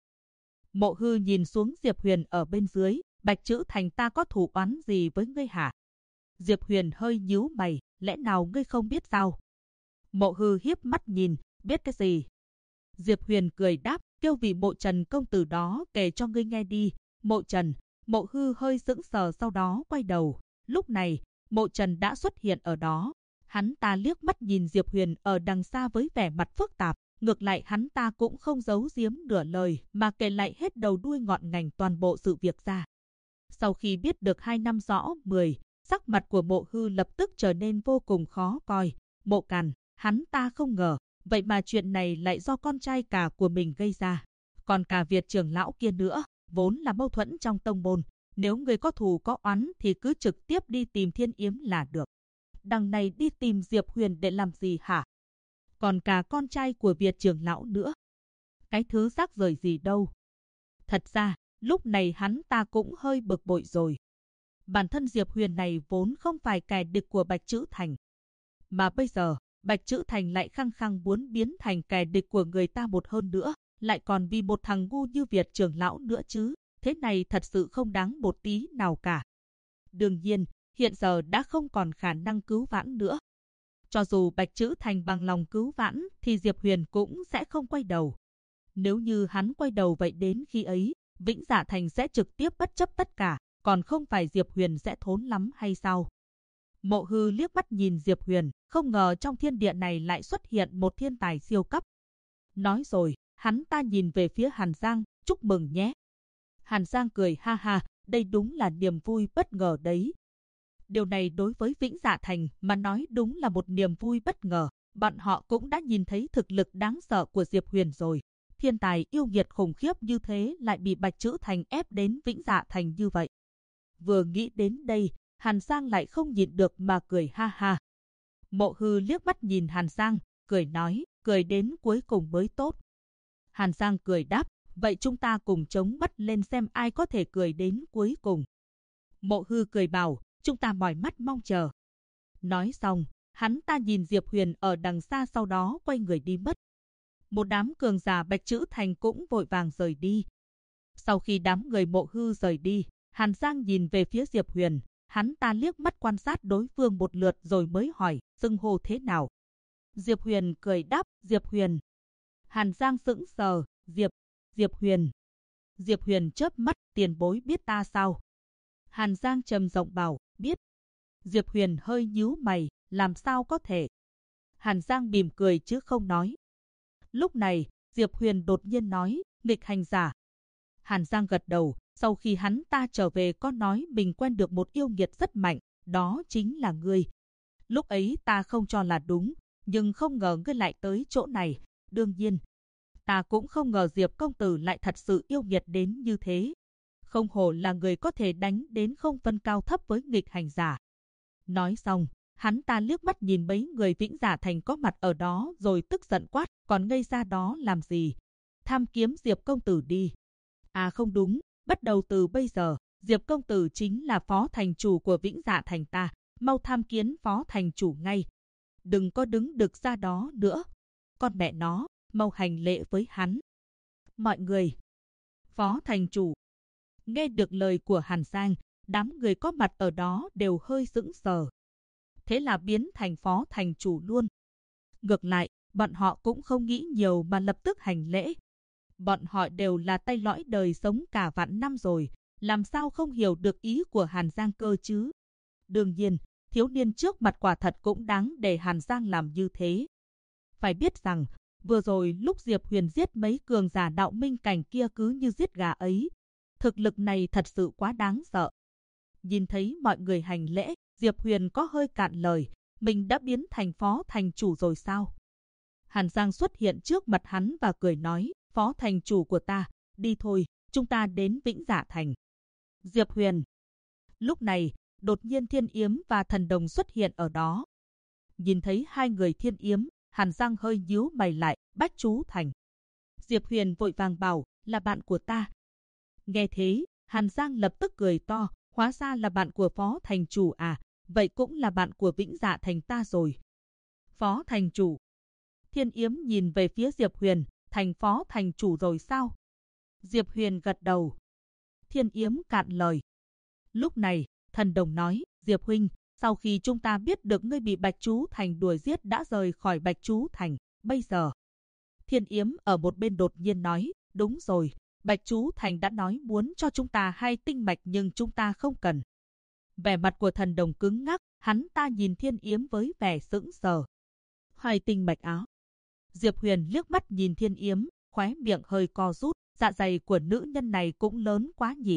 Mộ Hư nhìn xuống Diệp Huyền ở bên dưới, Bạch Trữ Thành ta có thù oán gì với ngươi hả? Diệp Huyền hơi nhíu mày, lẽ nào ngươi không biết sao? Mộ Hư hiếp mắt nhìn, biết cái gì? Diệp Huyền cười đáp, kêu vị Mộ Trần công tử đó kể cho ngươi nghe đi. Mộ Trần. Mộ Hư hơi sững sờ sau đó quay đầu. Lúc này, Mộ Trần đã xuất hiện ở đó. Hắn ta liếc mắt nhìn Diệp Huyền ở đằng xa với vẻ mặt phức tạp. Ngược lại hắn ta cũng không giấu giếm nửa lời mà kể lại hết đầu đuôi ngọn ngành toàn bộ sự việc ra. Sau khi biết được 2 năm rõ 10, sắc mặt của Mộ Hư lập tức trở nên vô cùng khó coi. Mộ Càn, hắn ta không ngờ, vậy mà chuyện này lại do con trai cả của mình gây ra. Còn cả Việt trưởng lão kia nữa, vốn là mâu thuẫn trong tông môn. Nếu người có thù có oán thì cứ trực tiếp đi tìm Thiên Yếm là được. Đằng này đi tìm Diệp Huyền để làm gì hả? Còn cả con trai của Việt trưởng lão nữa. Cái thứ rác rời gì đâu. Thật ra, lúc này hắn ta cũng hơi bực bội rồi. Bản thân Diệp Huyền này vốn không phải kẻ địch của Bạch Trữ Thành. Mà bây giờ, Bạch Trữ Thành lại khăng khăng muốn biến thành kẻ địch của người ta một hơn nữa, lại còn vì một thằng ngu như Việt trưởng lão nữa chứ. Thế này thật sự không đáng một tí nào cả. Đương nhiên, hiện giờ đã không còn khả năng cứu vãn nữa. Cho dù Bạch Trữ Thành bằng lòng cứu vãn thì Diệp Huyền cũng sẽ không quay đầu. Nếu như hắn quay đầu vậy đến khi ấy, Vĩnh Dạ Thành sẽ trực tiếp bất chấp tất cả, còn không phải Diệp Huyền sẽ thốn lắm hay sao? Mộ Hư liếc mắt nhìn Diệp Huyền, không ngờ trong thiên địa này lại xuất hiện một thiên tài siêu cấp. Nói rồi, hắn ta nhìn về phía Hàn Giang, chúc mừng nhé. Hàn Giang cười ha ha, đây đúng là niềm vui bất ngờ đấy. Điều này đối với Vĩnh Dạ Thành mà nói đúng là một niềm vui bất ngờ. Bọn họ cũng đã nhìn thấy thực lực đáng sợ của Diệp Huyền rồi. Thiên tài yêu nghiệt khủng khiếp như thế lại bị Bạch Trữ Thành ép đến Vĩnh Dạ Thành như vậy. Vừa nghĩ đến đây, Hàn Giang lại không nhịn được mà cười ha ha. Mộ Hư liếc mắt nhìn Hàn Giang, cười nói, cười đến cuối cùng mới tốt. Hàn Giang cười đáp, vậy chúng ta cùng chống mắt lên xem ai có thể cười đến cuối cùng. Mộ Hư cười bảo, chúng ta mỏi mắt mong chờ. Nói xong, hắn ta nhìn Diệp Huyền ở đằng xa, sau đó quay người đi mất. Một đám cường giả Bạch Trữ Thành cũng vội vàng rời đi. Sau khi đám người Mộ Hư rời đi, Hàn Giang nhìn về phía Diệp Huyền, hắn ta liếc mắt quan sát đối phương một lượt rồi mới hỏi, xưng hô thế nào? Diệp Huyền cười đáp, Diệp Huyền. Hàn Giang sững sờ, Diệp Huyền. Diệp Huyền chớp mắt, tiền bối biết ta sao? Hàn Giang trầm giọng bảo, biết. Diệp Huyền hơi nhíu mày, làm sao có thể? Hàn Giang mỉm cười chứ không nói. Lúc này, Diệp Huyền đột nhiên nói, nghịch hành giả. Hàn Giang gật đầu, sau khi hắn ta trở về có nói mình quen được một yêu nghiệt rất mạnh, đó chính là ngươi. Lúc ấy ta không cho là đúng, nhưng không ngờ ngươi lại tới chỗ này. Đương nhiên, ta cũng không ngờ Diệp công tử lại thật sự yêu nghiệt đến như thế. Không hổ là người có thể đánh đến không phân cao thấp với nghịch hành giả. Nói xong, hắn ta liếc mắt nhìn mấy người Vĩnh Dạ Thành có mặt ở đó rồi tức giận quát, còn ngây ra đó làm gì? Tham kiếm Diệp công tử đi. À không đúng, bắt đầu từ bây giờ, Diệp công tử chính là phó thành chủ của Vĩnh Dạ Thành ta, mau tham kiến phó thành chủ ngay. Đừng có đứng đực ra đó nữa. Con mẹ nó, mau hành lễ với hắn. Mọi người. Phó thành chủ. Nghe được lời của Hàn Giang, đám người có mặt ở đó đều hơi sững sờ. Thế là biến thành phó thành chủ luôn. Ngược lại, bọn họ cũng không nghĩ nhiều mà lập tức hành lễ. Bọn họ đều là tay lõi đời sống cả vạn năm rồi, làm sao không hiểu được ý của Hàn Giang cơ chứ? Đương nhiên, thiếu niên trước mặt quả thật cũng đáng để Hàn Giang làm như thế. Phải biết rằng, vừa rồi lúc Diệp Huyền giết mấy cường giả đạo minh cảnh kia cứ như giết gà ấy. Thực lực này thật sự quá đáng sợ. Nhìn thấy mọi người hành lễ, Diệp Huyền có hơi cạn lời, mình đã biến thành phó thành chủ rồi sao? Hàn Giang xuất hiện trước mặt hắn và cười nói, phó thành chủ của ta, đi thôi, chúng ta đến Vĩnh Dạ Thành. Diệp Huyền. Lúc này, đột nhiên Thiên Yếm và Thần Đồng xuất hiện ở đó. Nhìn thấy hai người Thiên Yếm, Hàn Giang hơi nhíu mày lại, Bách Chú Thành. Diệp Huyền vội vàng bảo, là bạn của ta. Nghe thế, Hàn Giang lập tức cười to, hóa ra là bạn của phó thành chủ à, vậy cũng là bạn của Vĩnh Dạ Thành ta rồi. Phó thành chủ. Thiên Yếm nhìn về phía Diệp Huyền, thành phó thành chủ rồi sao? Diệp Huyền gật đầu. Thiên Yếm cạn lời. Lúc này, Thần Đồng nói, Diệp huynh, sau khi chúng ta biết được ngươi bị Bạch Chú Thành đuổi giết đã rời khỏi Bạch Chú Thành, bây giờ. Thiên Yếm ở một bên đột nhiên nói, đúng rồi, Bạch Chú Thành đã nói muốn cho chúng ta 2 tinh mạch nhưng chúng ta không cần. Vẻ mặt của Thần Đồng cứng ngắc, hắn ta nhìn Thiên Yếm với vẻ sững sờ. 2 tinh mạch áo. Diệp Huyền liếc mắt nhìn Thiên Yếm, khóe miệng hơi co rút, dạ dày của nữ nhân này cũng lớn quá nhỉ.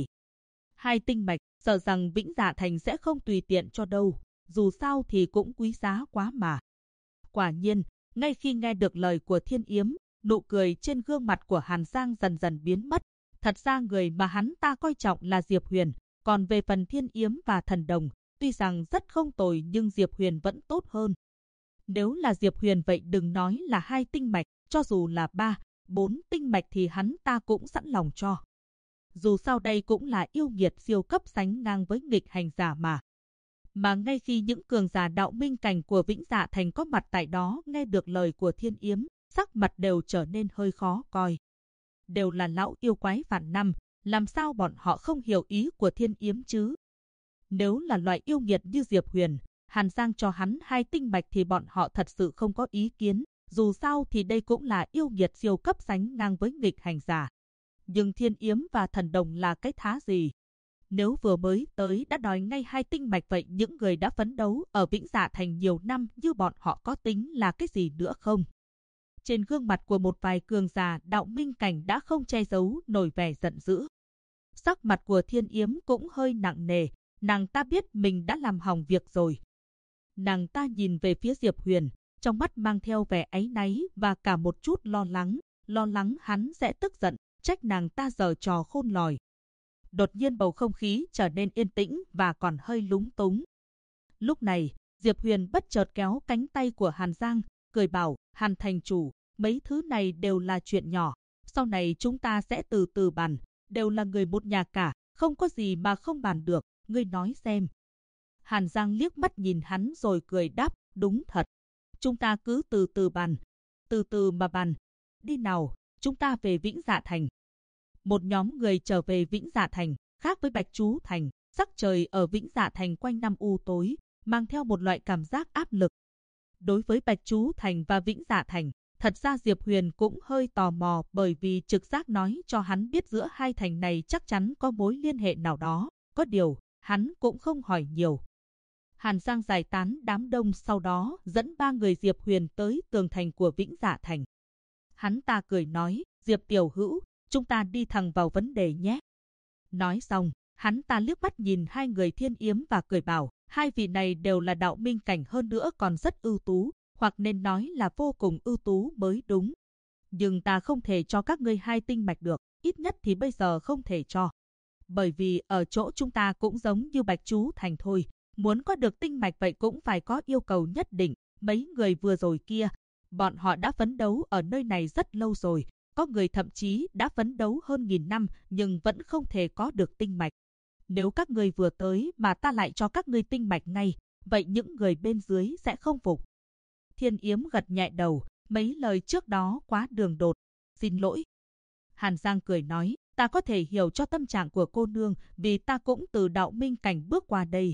2 tinh mạch, sợ rằng Vĩnh Dạ Thành sẽ không tùy tiện cho đâu, dù sao thì cũng quý giá quá mà. Quả nhiên, ngay khi nghe được lời của Thiên Yếm, nụ cười trên gương mặt của Hàn Giang dần dần biến mất. Thật ra người mà hắn ta coi trọng là Diệp Huyền, còn về phần Thiên Yếm và Thần Đồng, tuy rằng rất không tồi nhưng Diệp Huyền vẫn tốt hơn. Nếu là Diệp Huyền vậy đừng nói là 2 tinh mạch, cho dù là 3, 4 tinh mạch thì hắn ta cũng sẵn lòng cho. Dù sao đây cũng là yêu nghiệt siêu cấp sánh ngang với nghịch hành giả mà. Mà ngay khi những cường giả đạo minh cảnh của Vĩnh Dạ Thành có mặt tại đó nghe được lời của Thiên Yếm, sắc mặt đều trở nên hơi khó coi. Đều là lão yêu quái vạn năm, làm sao bọn họ không hiểu ý của Thiên Yếm chứ? Nếu là loại yêu nghiệt như Diệp Huyền, Hàn Giang cho hắn 2 tinh mạch thì bọn họ thật sự không có ý kiến, dù sao thì đây cũng là yêu nghiệt siêu cấp sánh ngang với nghịch hành giả. Nhưng Thiên Yếm và Thần Đồng là cái thá gì? Nếu vừa mới tới đã đòi ngay 2 tinh mạch vậy những người đã phấn đấu ở Vĩnh Dạ Thành nhiều năm như bọn họ có tính là cái gì nữa không? Trên gương mặt của một vài cường giả đạo minh cảnh đã không che giấu nổi vẻ giận dữ. Sắc mặt của Thiên Yếm cũng hơi nặng nề, nàng ta biết mình đã làm hỏng việc rồi. Nàng ta nhìn về phía Diệp Huyền, trong mắt mang theo vẻ áy náy và cả một chút lo lắng hắn sẽ tức giận, trách nàng ta giở trò khôn lỏi. Đột nhiên bầu không khí trở nên yên tĩnh và còn hơi lúng túng. Lúc này, Diệp Huyền bất chợt kéo cánh tay của Hàn Giang, cười bảo, Hàn thành chủ, mấy thứ này đều là chuyện nhỏ, Sau này chúng ta sẽ từ từ bàn, đều là người một nhà cả, không có gì mà không bàn được, ngươi nói xem. Hàn Giang liếc mắt nhìn hắn rồi cười đáp, đúng thật. Chúng ta cứ từ từ bàn, từ từ mà bàn. Đi nào, chúng ta về Vĩnh Dạ Thành. Một nhóm người trở về Vĩnh Dạ Thành, khác với Bạch Chú Thành, sắc trời ở Vĩnh Dạ Thành quanh năm u tối, mang theo một loại cảm giác áp lực. Đối với Bạch Chú Thành và Vĩnh Dạ Thành, thật ra Diệp Huyền cũng hơi tò mò bởi vì trực giác nói cho hắn biết giữa hai thành này chắc chắn có mối liên hệ nào đó, có điều, hắn cũng không hỏi nhiều. Hàn Giang giải tán đám đông sau đó dẫn 3 người Diệp Huyền tới tường thành của Vĩnh Dạ Thành. Hắn ta cười nói, Diệp tiểu hữu, chúng ta đi thẳng vào vấn đề nhé. Nói xong, hắn ta liếc mắt nhìn 2 người Thiên Yếm và cười bảo, 2 vị này đều là đạo minh cảnh hơn nữa còn rất ưu tú, hoặc nên nói là vô cùng ưu tú mới đúng. Nhưng ta không thể cho các ngươi 2 tinh mạch được, ít nhất thì bây giờ không thể cho. Bởi vì ở chỗ chúng ta cũng giống như Bạch Chú Thành thôi, muốn có được tinh mạch vậy cũng phải có yêu cầu nhất định. Mấy người vừa rồi kia, bọn họ đã phấn đấu ở nơi này rất lâu rồi, có người thậm chí đã phấn đấu hơn 1000 năm nhưng vẫn không thể có được tinh mạch. Nếu các ngươi vừa tới mà ta lại cho các ngươi tinh mạch ngay, vậy những người bên dưới sẽ không phục. Thiên Yếm gật nhẹ đầu, mấy lời trước đó quá đường đột, xin lỗi. Hàn Giang cười nói, ta có thể hiểu cho tâm trạng của cô nương vì ta cũng từ đạo minh cảnh bước qua đây.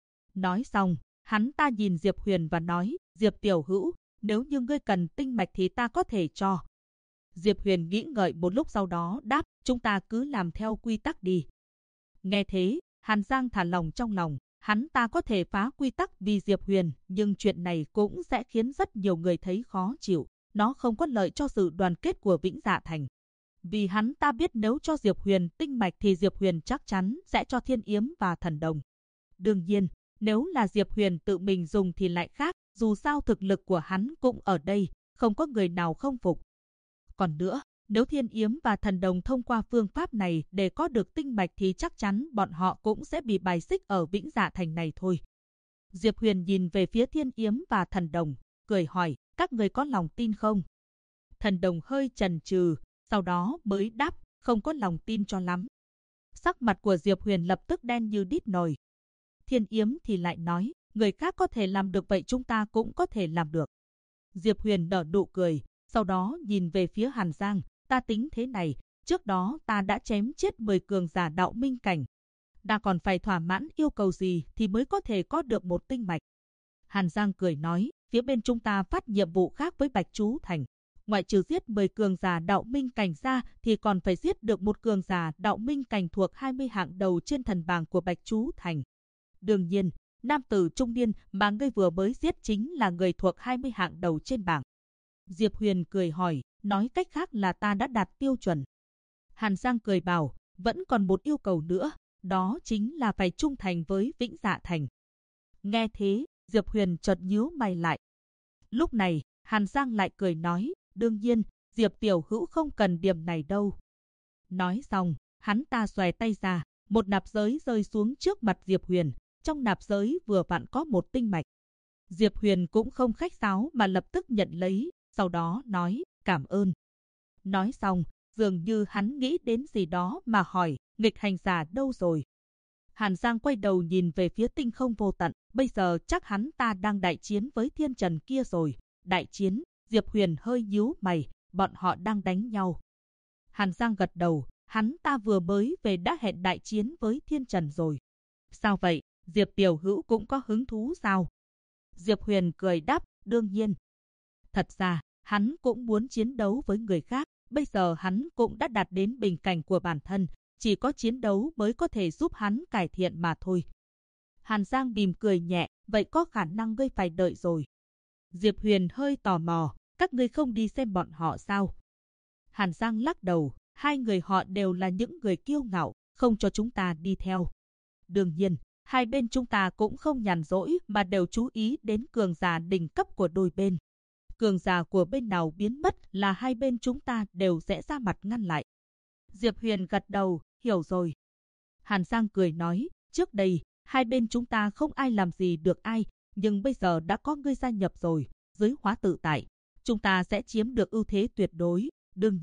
Nói xong, hắn ta nhìn Diệp Huyền và nói, Diệp tiểu hữu, nếu như ngươi cần tinh mạch thì ta có thể cho. Diệp Huyền nghĩ ngợi một lúc sau đó đáp, chúng ta cứ làm theo quy tắc đi. Nghe thế, Hàn Giang thả lòng trong lòng, hắn ta có thể phá quy tắc vì Diệp Huyền, nhưng chuyện này cũng sẽ khiến rất nhiều người thấy khó chịu. Nó không có lợi cho sự đoàn kết của Vĩnh Dạ Thành. Vì hắn ta biết nếu cho Diệp Huyền tinh mạch thì Diệp Huyền chắc chắn sẽ cho Thiên Yếm và Thần Đồng. Đương nhiên, nếu là Diệp Huyền tự mình dùng thì lại khác, dù sao thực lực của hắn cũng ở đây, không có người nào không phục. Còn nữa, nếu Thiên Yếm và Thần Đồng thông qua phương pháp này để có được tinh mạch thì chắc chắn bọn họ cũng sẽ bị bài xích ở Vĩnh Dạ Thành này thôi. Diệp Huyền nhìn về phía Thiên Yếm và Thần Đồng, cười hỏi, các người có lòng tin không? Thần Đồng hơi chần chừ, sau đó mới đáp, không có lòng tin cho lắm. Sắc mặt của Diệp Huyền lập tức đen như đít nồi. Thiên Yếm thì lại nói, người khác có thể làm được vậy chúng ta cũng có thể làm được. Diệp Huyền nở nụ cười, sau đó nhìn về phía Hàn Giang, ta tính thế này, trước đó ta đã chém chết 10 cường giả đạo minh cảnh. Ta còn phải thỏa mãn yêu cầu gì thì mới có thể có được một tinh mạch. Hàn Giang cười nói, phía bên chúng ta phát nhiệm vụ khác với Bạch Chú Thành. Ngoại trừ giết 10 cường giả đạo minh cảnh ra thì còn phải giết được một cường giả đạo minh cảnh thuộc 20 hạng đầu trên thần bảng của Bạch Chú Thành. Đương nhiên, nam tử trung niên mà ngươi vừa mới giết chính là người thuộc 20 hạng đầu trên bảng. Diệp Huyền cười hỏi, nói cách khác là ta đã đạt tiêu chuẩn. Hàn Giang cười bảo, vẫn còn một yêu cầu nữa, đó chính là phải trung thành với Vĩnh Dạ Thành. Nghe thế, Diệp Huyền chợt nhíu mày lại. Lúc này, Hàn Giang lại cười nói, đương nhiên, Diệp tiểu hữu không cần điểm này đâu. Nói xong, hắn ta xòe tay ra, một nạp giới rơi xuống trước mặt Diệp Huyền, trong nạp giới vừa vặn có một tinh mạch. Diệp Huyền cũng không khách sáo mà lập tức nhận lấy, sau đó nói, cảm ơn. Nói xong, dường như hắn nghĩ đến gì đó mà hỏi, nghịch hành giả đâu rồi? Hàn Giang quay đầu nhìn về phía tinh không vô tận, bây giờ chắc hắn ta đang đại chiến với thiên trần kia rồi. Đại chiến, Diệp Huyền hơi nhíu mày, bọn họ đang đánh nhau. Hàn Giang gật đầu, hắn ta vừa mới về đã hẹn đại chiến với thiên trần rồi. Sao vậy, Diệp tiểu hữu cũng có hứng thú sao? Diệp Huyền cười đáp, đương nhiên. Thật ra, hắn cũng muốn chiến đấu với người khác, bây giờ hắn cũng đã đạt đến bình cảnh của bản thân, chỉ có chiến đấu mới có thể giúp hắn cải thiện mà thôi. Hàn Giang mỉm cười nhẹ, vậy có khả năng ngươi phải đợi rồi. Diệp Huyền hơi tò mò, các ngươi không đi xem bọn họ sao? Hàn Giang lắc đầu, 2 người họ đều là những người kiêu ngạo, không cho chúng ta đi theo. Đương nhiên, hai bên chúng ta cũng không nhàn rỗi mà đều chú ý đến cường giả đỉnh cấp của đôi bên. Cường giả của bên nào biến mất là hai bên chúng ta đều sẽ ra mặt ngăn lại. Diệp Huyền gật đầu, hiểu rồi. Hàn Giang cười nói, trước đây, hai bên chúng ta không ai làm gì được ai, nhưng bây giờ đã có ngươi gia nhập rồi, dưới hóa tự tại. Chúng ta sẽ chiếm được ưu thế tuyệt đối. Đương nhiên,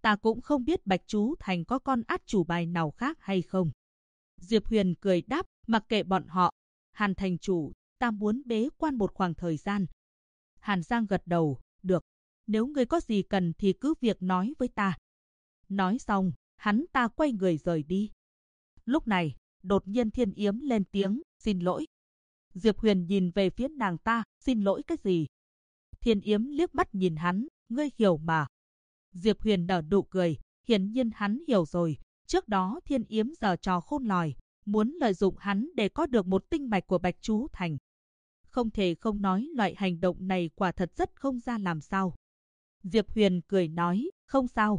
ta cũng không biết Bạch Chú Thành có con át chủ bài nào khác hay không. Diệp Huyền cười đáp, mặc kệ bọn họ. Hàn thành chủ, ta muốn bế quan một khoảng thời gian. Hàn Giang gật đầu, được. Nếu ngươi có gì cần thì cứ việc nói với ta. Nói xong, hắn ta quay người rời đi. Lúc này, đột nhiên Thiên Yếm lên tiếng, xin lỗi. Diệp Huyền nhìn về phía nàng ta, xin lỗi cái gì? Thiên Yếm liếc mắt nhìn hắn, ngươi hiểu mà. Diệp Huyền nở nụ cười, hiển nhiên hắn hiểu rồi. Trước đó Thiên Yếm giở trò khôn lỏi, muốn lợi dụng hắn để có được một tinh mạch của Bạch Chú Thành. Không thể không nói loại hành động này quả thật rất không ra làm sao. Diệp Huyền cười nói, không sao.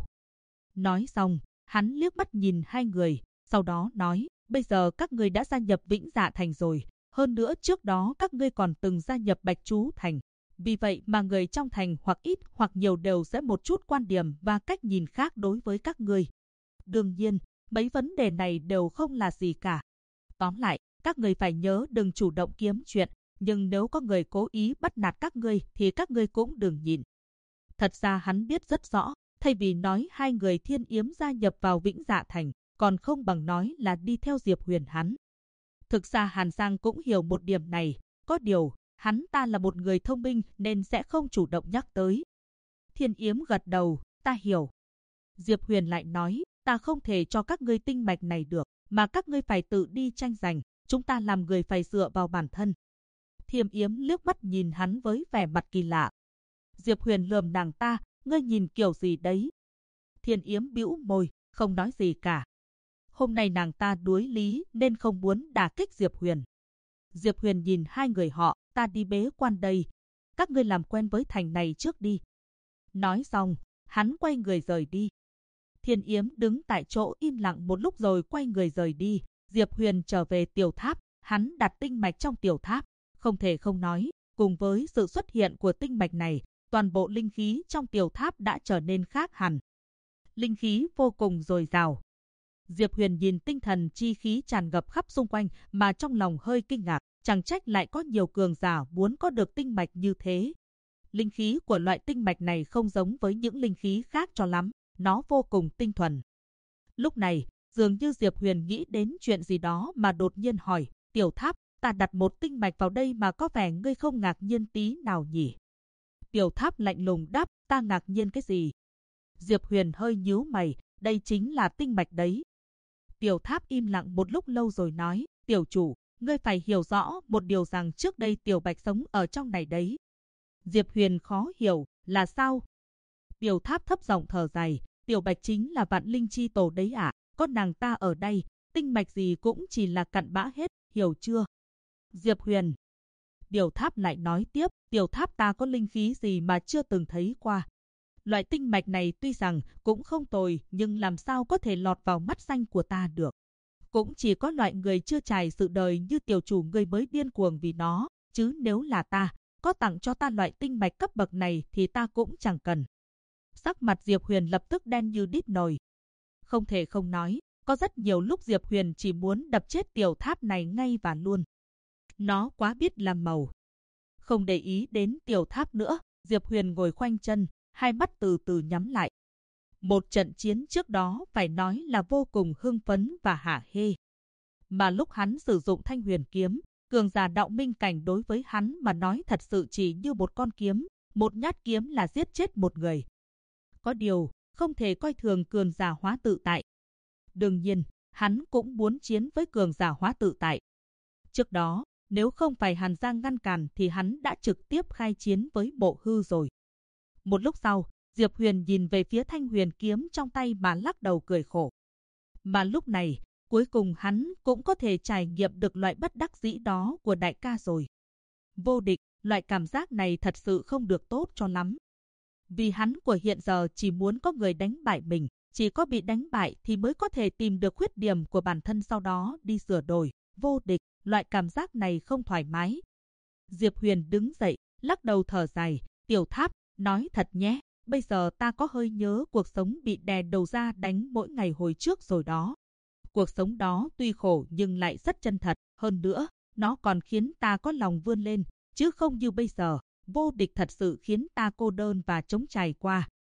Nói xong, hắn liếc mắt nhìn hai người, sau đó nói, bây giờ các ngươi đã gia nhập Vĩnh Dạ Thành rồi. Hơn nữa trước đó các ngươi còn từng gia nhập Bạch Chú Thành. Vì vậy mà người trong thành hoặc ít hoặc nhiều đều sẽ một chút quan điểm và cách nhìn khác đối với các ngươi. Đương nhiên, mấy vấn đề này đều không là gì cả. Tóm lại, các ngươi phải nhớ đừng chủ động kiếm chuyện, nhưng nếu có người cố ý bắt nạt các ngươi thì các ngươi cũng đừng nhịn. Thật ra hắn biết rất rõ, thay vì nói hai người Thiên Yếm gia nhập vào Vĩnh Dạ Thành, còn không bằng nói là đi theo Diệp Huyền hắn. Thực ra Hàn Giang cũng hiểu một điểm này, có điều, hắn ta là một người thông minh nên sẽ không chủ động nhắc tới. Thiên Yếm gật đầu, ta hiểu. Diệp Huyền lại nói, ta không thể cho các ngươi tinh mạch này được, mà các ngươi phải tự đi tranh giành, chúng ta làm người phải dựa vào bản thân. Thiên Yếm liếc mắt nhìn hắn với vẻ mặt kỳ lạ. Diệp Huyền lườm nàng ta, ngươi nhìn kiểu gì đấy? Thiên Yếm bĩu môi, không nói gì cả. Hôm nay nàng ta đuối lý nên không muốn đả kích Diệp Huyền. Diệp Huyền nhìn hai người họ, ta đi bế quan đây. Các ngươi làm quen với thành này trước đi. Nói xong, hắn quay người rời đi. Thiên Yếm đứng tại chỗ im lặng một lúc rồi quay người rời đi. Diệp Huyền trở về tiểu tháp, hắn đặt tinh mạch trong tiểu tháp. Không thể không nói, cùng với sự xuất hiện của tinh mạch này, toàn bộ linh khí trong tiểu tháp đã trở nên khác hẳn. Linh khí vô cùng dồi dào. Diệp Huyền nhìn tinh thần chi khí tràn ngập khắp xung quanh mà trong lòng hơi kinh ngạc, chẳng trách lại có nhiều cường giả muốn có được tinh mạch như thế. Linh khí của loại tinh mạch này không giống với những linh khí khác cho lắm, nó vô cùng tinh thuần. Lúc này, dường như Diệp Huyền nghĩ đến chuyện gì đó mà đột nhiên hỏi, tiểu tháp, ta đặt một tinh mạch vào đây mà có vẻ ngươi không ngạc nhiên tí nào nhỉ? Tiểu tháp lạnh lùng đáp, ta ngạc nhiên cái gì? Diệp Huyền hơi nhíu mày, đây chính là tinh mạch đấy. Tiểu tháp im lặng một lúc lâu rồi nói, tiểu chủ, ngươi phải hiểu rõ một điều rằng trước đây tiểu bạch sống ở trong này đấy. Diệp Huyền khó hiểu, là sao? Tiểu tháp thấp giọng thở dài, tiểu bạch chính là vạn linh chi tổ đấy ạ, có nàng ta ở đây, tinh mạch gì cũng chỉ là cặn bã hết, hiểu chưa? Diệp Huyền. Tiểu tháp lại nói tiếp, tiểu tháp ta có linh khí gì mà chưa từng thấy qua. Loại tinh mạch này tuy rằng cũng không tồi nhưng làm sao có thể lọt vào mắt xanh của ta được. Cũng chỉ có loại người chưa trải sự đời như tiểu chủ ngươi mới điên cuồng vì nó, chứ nếu là ta, có tặng cho ta loại tinh mạch cấp bậc này thì ta cũng chẳng cần. Sắc mặt Diệp Huyền lập tức đen như đít nồi. Không thể không nói, có rất nhiều lúc Diệp Huyền chỉ muốn đập chết tiểu tháp này ngay và luôn. Nó quá biết làm màu. Không để ý đến tiểu tháp nữa, Diệp Huyền ngồi khoanh chân, hai mắt từ từ nhắm lại. Một trận chiến trước đó phải nói là vô cùng hưng phấn và hả hê. Mà lúc hắn sử dụng Thanh Huyền kiếm, cường giả đạo minh cảnh đối với hắn mà nói thật sự chỉ như một con kiếm, một nhát kiếm là giết chết một người. Có điều, không thể coi thường cường giả hóa tự tại. Đương nhiên, hắn cũng muốn chiến với cường giả hóa tự tại. Trước đó, nếu không phải Hàn Giang ngăn cản thì hắn đã trực tiếp khai chiến với Mộ Hư rồi. Một lúc sau, Diệp Huyền nhìn về phía Thanh Huyền kiếm trong tay mà lắc đầu cười khổ. Mà lúc này, cuối cùng hắn cũng có thể trải nghiệm được loại bất đắc dĩ đó của đại ca rồi. Vô địch, loại cảm giác này thật sự không được tốt cho lắm. Vì hắn của hiện giờ chỉ muốn có người đánh bại mình, chỉ có bị đánh bại thì mới có thể tìm được khuyết điểm của bản thân sau đó đi sửa đổi. Vô địch, loại cảm giác này không thoải mái. Diệp Huyền đứng dậy, lắc đầu thở dài, tiểu tháp, nói thật nhé, bây giờ ta có hơi nhớ cuộc sống bị đè đầu ra đánh mỗi ngày hồi trước rồi đó. Cuộc sống đó tuy khổ nhưng lại rất chân thật, hơn nữa, nó còn khiến ta có lòng vươn lên, chứ không như bây giờ, vô địch thật sự khiến ta cô đơn và trống trải qua.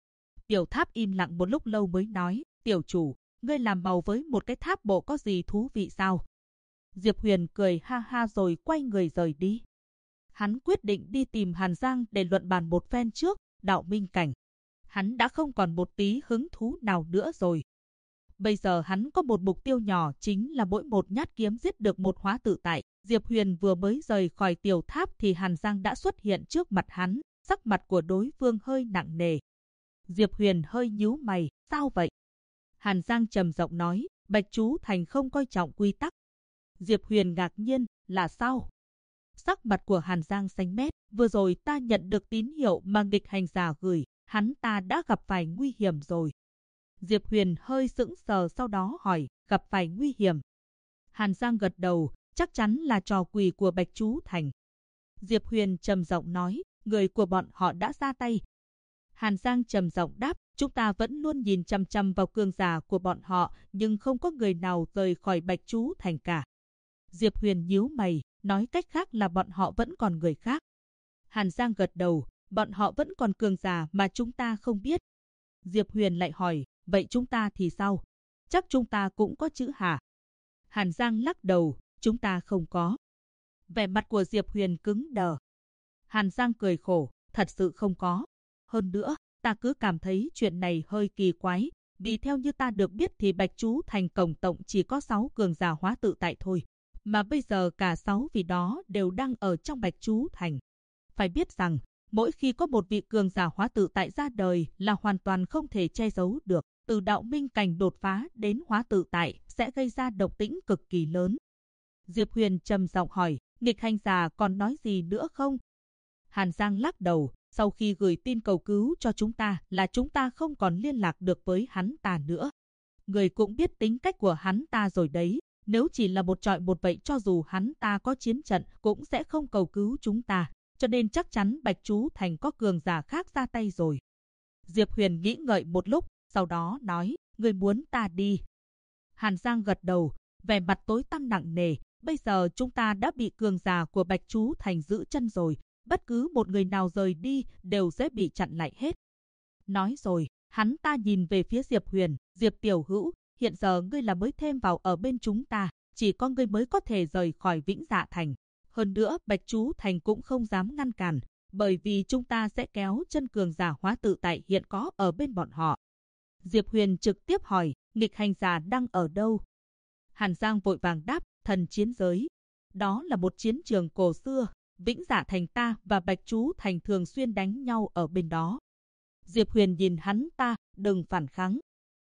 Tiểu Tháp im lặng một lúc lâu mới nói, tiểu chủ, ngươi làm màu với một cái tháp bộ có gì thú vị sao? Diệp Huyền cười ha ha rồi quay người rời đi. Hắn quyết định đi tìm Hàn Giang để luận bàn một phen trước đạo minh cảnh. Hắn đã không còn một tí hứng thú nào nữa rồi. Bây giờ hắn có một mục tiêu nhỏ, chính là mỗi một nhát kiếm giết được một hóa tự tại. Diệp Huyền vừa mới rời khỏi tiểu tháp thì Hàn Giang đã xuất hiện trước mặt hắn, sắc mặt của đối phương hơi nặng nề. Diệp Huyền hơi nhíu mày, sao vậy? Hàn Giang trầm giọng nói, Bạch Chú Thành không coi trọng quy tắc. Diệp Huyền ngạc nhiên, là sao? Sắc mặt của Hàn Giang xanh mét, vừa rồi ta nhận được tín hiệu mà nghịch hành giả gửi, hắn ta đã gặp phải nguy hiểm rồi. Diệp Huyền hơi sững sờ, sau đó hỏi, gặp phải nguy hiểm? Hàn Giang gật đầu, chắc chắn là trò quỷ của Bạch Chú Thành. Diệp Huyền trầm giọng nói, người của bọn họ đã ra tay. Hàn Giang trầm giọng đáp, chúng ta vẫn luôn nhìn chằm chằm vào cường giả của bọn họ, nhưng không có người nào rời khỏi Bạch Chú Thành cả. Diệp Huyền nhíu mày, nói cách khác là bọn họ vẫn còn người khác. Hàn Giang gật đầu, bọn họ vẫn còn cường giả mà chúng ta không biết. Diệp Huyền lại hỏi, vậy chúng ta thì sao? Chắc chúng ta cũng có chữ hả? Hàn Giang lắc đầu, chúng ta không có. Vẻ mặt của Diệp Huyền cứng đờ. Hàn Giang cười khổ, thật sự không có. Hơn nữa, ta cứ cảm thấy chuyện này hơi kỳ quái, vì theo như ta được biết thì Bạch Chú Thành tổng cộng chỉ có 6 cường giả hóa tự tại thôi. Mà bây giờ cả 6 vị đó đều đang ở trong Bạch Chú Thành. Phải biết rằng, mỗi khi có một vị cường giả hóa tự tại ra đời là hoàn toàn không thể che giấu được. Từ đạo minh cảnh đột phá đến hóa tự tại sẽ gây ra độc tĩnh cực kỳ lớn. Diệp Huyền trầm giọng hỏi, nghịch hành giả còn nói gì nữa không? Hàn Giang lắc đầu, sau khi gửi tin cầu cứu cho chúng ta là chúng ta không còn liên lạc được với hắn ta nữa. Người cũng biết tính cách của hắn ta rồi đấy, nếu chỉ là một trọi một vậy cho dù hắn ta có chiến trận cũng sẽ không cầu cứu chúng ta, cho nên chắc chắn Bạch Chú Thành có cường giả khác ra tay rồi. Diệp Huyền nghĩ ngợi một lúc, sau đó nói, người muốn ta đi. Hàn Giang gật đầu, vẻ mặt tối tăm nặng nề, bây giờ chúng ta đã bị cường giả của Bạch Chú Thành giữ chân rồi, bất cứ một người nào rời đi đều sẽ bị chặn lại hết. Nói rồi, hắn ta nhìn về phía Diệp Huyền, Diệp tiểu hữu, hiện giờ ngươi là mới thêm vào ở bên chúng ta, chỉ có ngươi mới có thể rời khỏi Vĩnh Dạ Thành. Hơn nữa Bạch Chú Thành cũng không dám ngăn cản, bởi vì chúng ta sẽ kéo chân cường giả hóa tự tại hiện có ở bên bọn họ. Diệp Huyền trực tiếp hỏi, nghịch hành giả đang ở đâu? Hàn Giang vội vàng đáp, thần chiến giới. Đó là một chiến trường cổ xưa, Vĩnh Dạ Thành ta và Bạch Chú Thành thường xuyên đánh nhau ở bên đó. Diệp Huyền nhìn hắn ta, đừng phản kháng.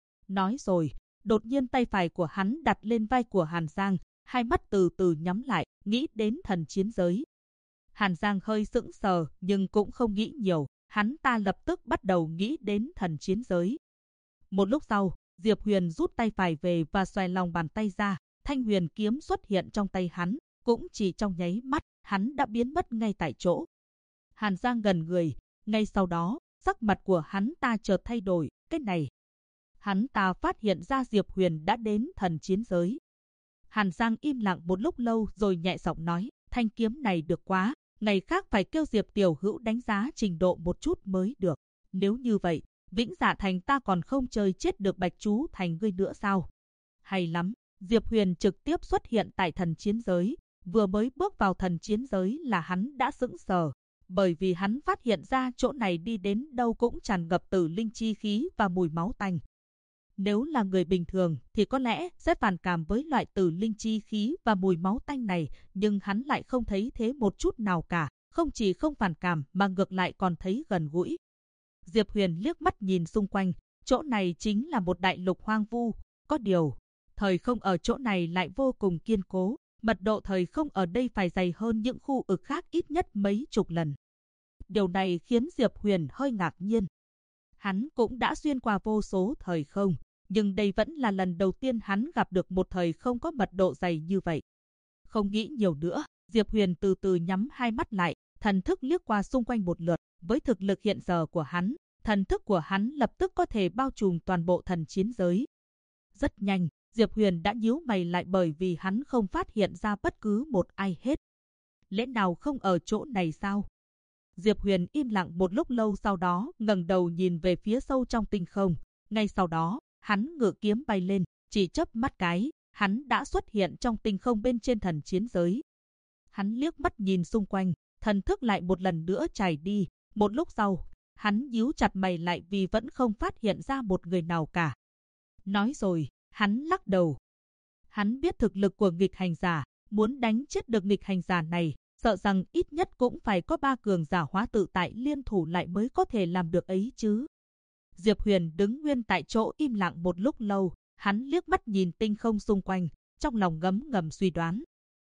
Nói rồi, đột nhiên tay phải của hắn đặt lên vai của Hàn Giang, hai mắt từ từ nhắm lại, nghĩ đến thần chiến giới. Hàn Giang hơi sững sờ nhưng cũng không nghĩ nhiều, hắn ta lập tức bắt đầu nghĩ đến thần chiến giới. Một lúc sau, Diệp Huyền rút tay phải về và xoay lòng bàn tay ra, thanh huyền kiếm xuất hiện trong tay hắn, cũng chỉ trong nháy mắt, hắn đã biến mất ngay tại chỗ. Hàn Giang gần người, ngay sau đó, sắc mặt của hắn ta chợt thay đổi, cái này. Hắn ta phát hiện ra Diệp Huyền đã đến thần chiến giới. Hàn Giang im lặng một lúc lâu rồi nhẹ giọng nói, thanh kiếm này được quá, ngày khác phải kêu Diệp tiểu hữu đánh giá trình độ một chút mới được. Nếu như vậy, Vĩnh Dạ Thành ta còn không chơi chết được Bạch Chú Thành ngươi nữa sao? Hay lắm, Diệp Huyền trực tiếp xuất hiện tại thần chiến giới, vừa mới bước vào thần chiến giới là hắn đã sững sờ, bởi vì hắn phát hiện ra chỗ này đi đến đâu cũng tràn ngập tử linh chi khí và mùi máu tanh. Nếu là người bình thường thì có lẽ sẽ phản cảm với loại tử linh chi khí và mùi máu tanh này, nhưng hắn lại không thấy thế một chút nào cả, không chỉ không phản cảm mà ngược lại còn thấy gần gũi. Diệp Huyền liếc mắt nhìn xung quanh, chỗ này chính là một đại lục hoang vu, có điều, thời không ở chỗ này lại vô cùng kiên cố, mật độ thời không ở đây phải dày hơn những khu vực khác ít nhất mấy chục lần. Điều này khiến Diệp Huyền hơi ngạc nhiên. Hắn cũng đã xuyên qua vô số thời không, nhưng đây vẫn là lần đầu tiên hắn gặp được một thời không có mật độ dày như vậy. Không nghĩ nhiều nữa, Diệp Huyền từ từ nhắm hai mắt lại, thần thức liếc qua xung quanh một lượt, với thực lực hiện giờ của hắn, thần thức của hắn lập tức có thể bao trùm toàn bộ thần chiến giới. Rất nhanh, Diệp Huyền đã nhíu mày lại bởi vì hắn không phát hiện ra bất cứ một ai hết. Lẽ nào không ở chỗ này sao? Diệp Huyền im lặng một lúc lâu, sau đó ngẩng đầu nhìn về phía sâu trong tinh không. Ngay sau đó, hắn ngự kiếm bay lên, chỉ chớp mắt cái, hắn đã xuất hiện trong tinh không bên trên thần chiến giới. Hắn liếc mắt nhìn xung quanh, thần thức lại một lần nữa trải đi. Một lúc sau, hắn nhíu chặt mày lại vì vẫn không phát hiện ra một người nào cả. Nói rồi, hắn lắc đầu. Hắn biết thực lực của nghịch hành giả, muốn đánh chết được nghịch hành giả này, sợ rằng ít nhất cũng phải có 3 cường giả hóa tự tại liên thủ lại mới có thể làm được ấy chứ. Diệp Huyền đứng nguyên tại chỗ im lặng một lúc lâu, hắn liếc mắt nhìn tinh không xung quanh, trong lòng ngấm ngầm suy đoán.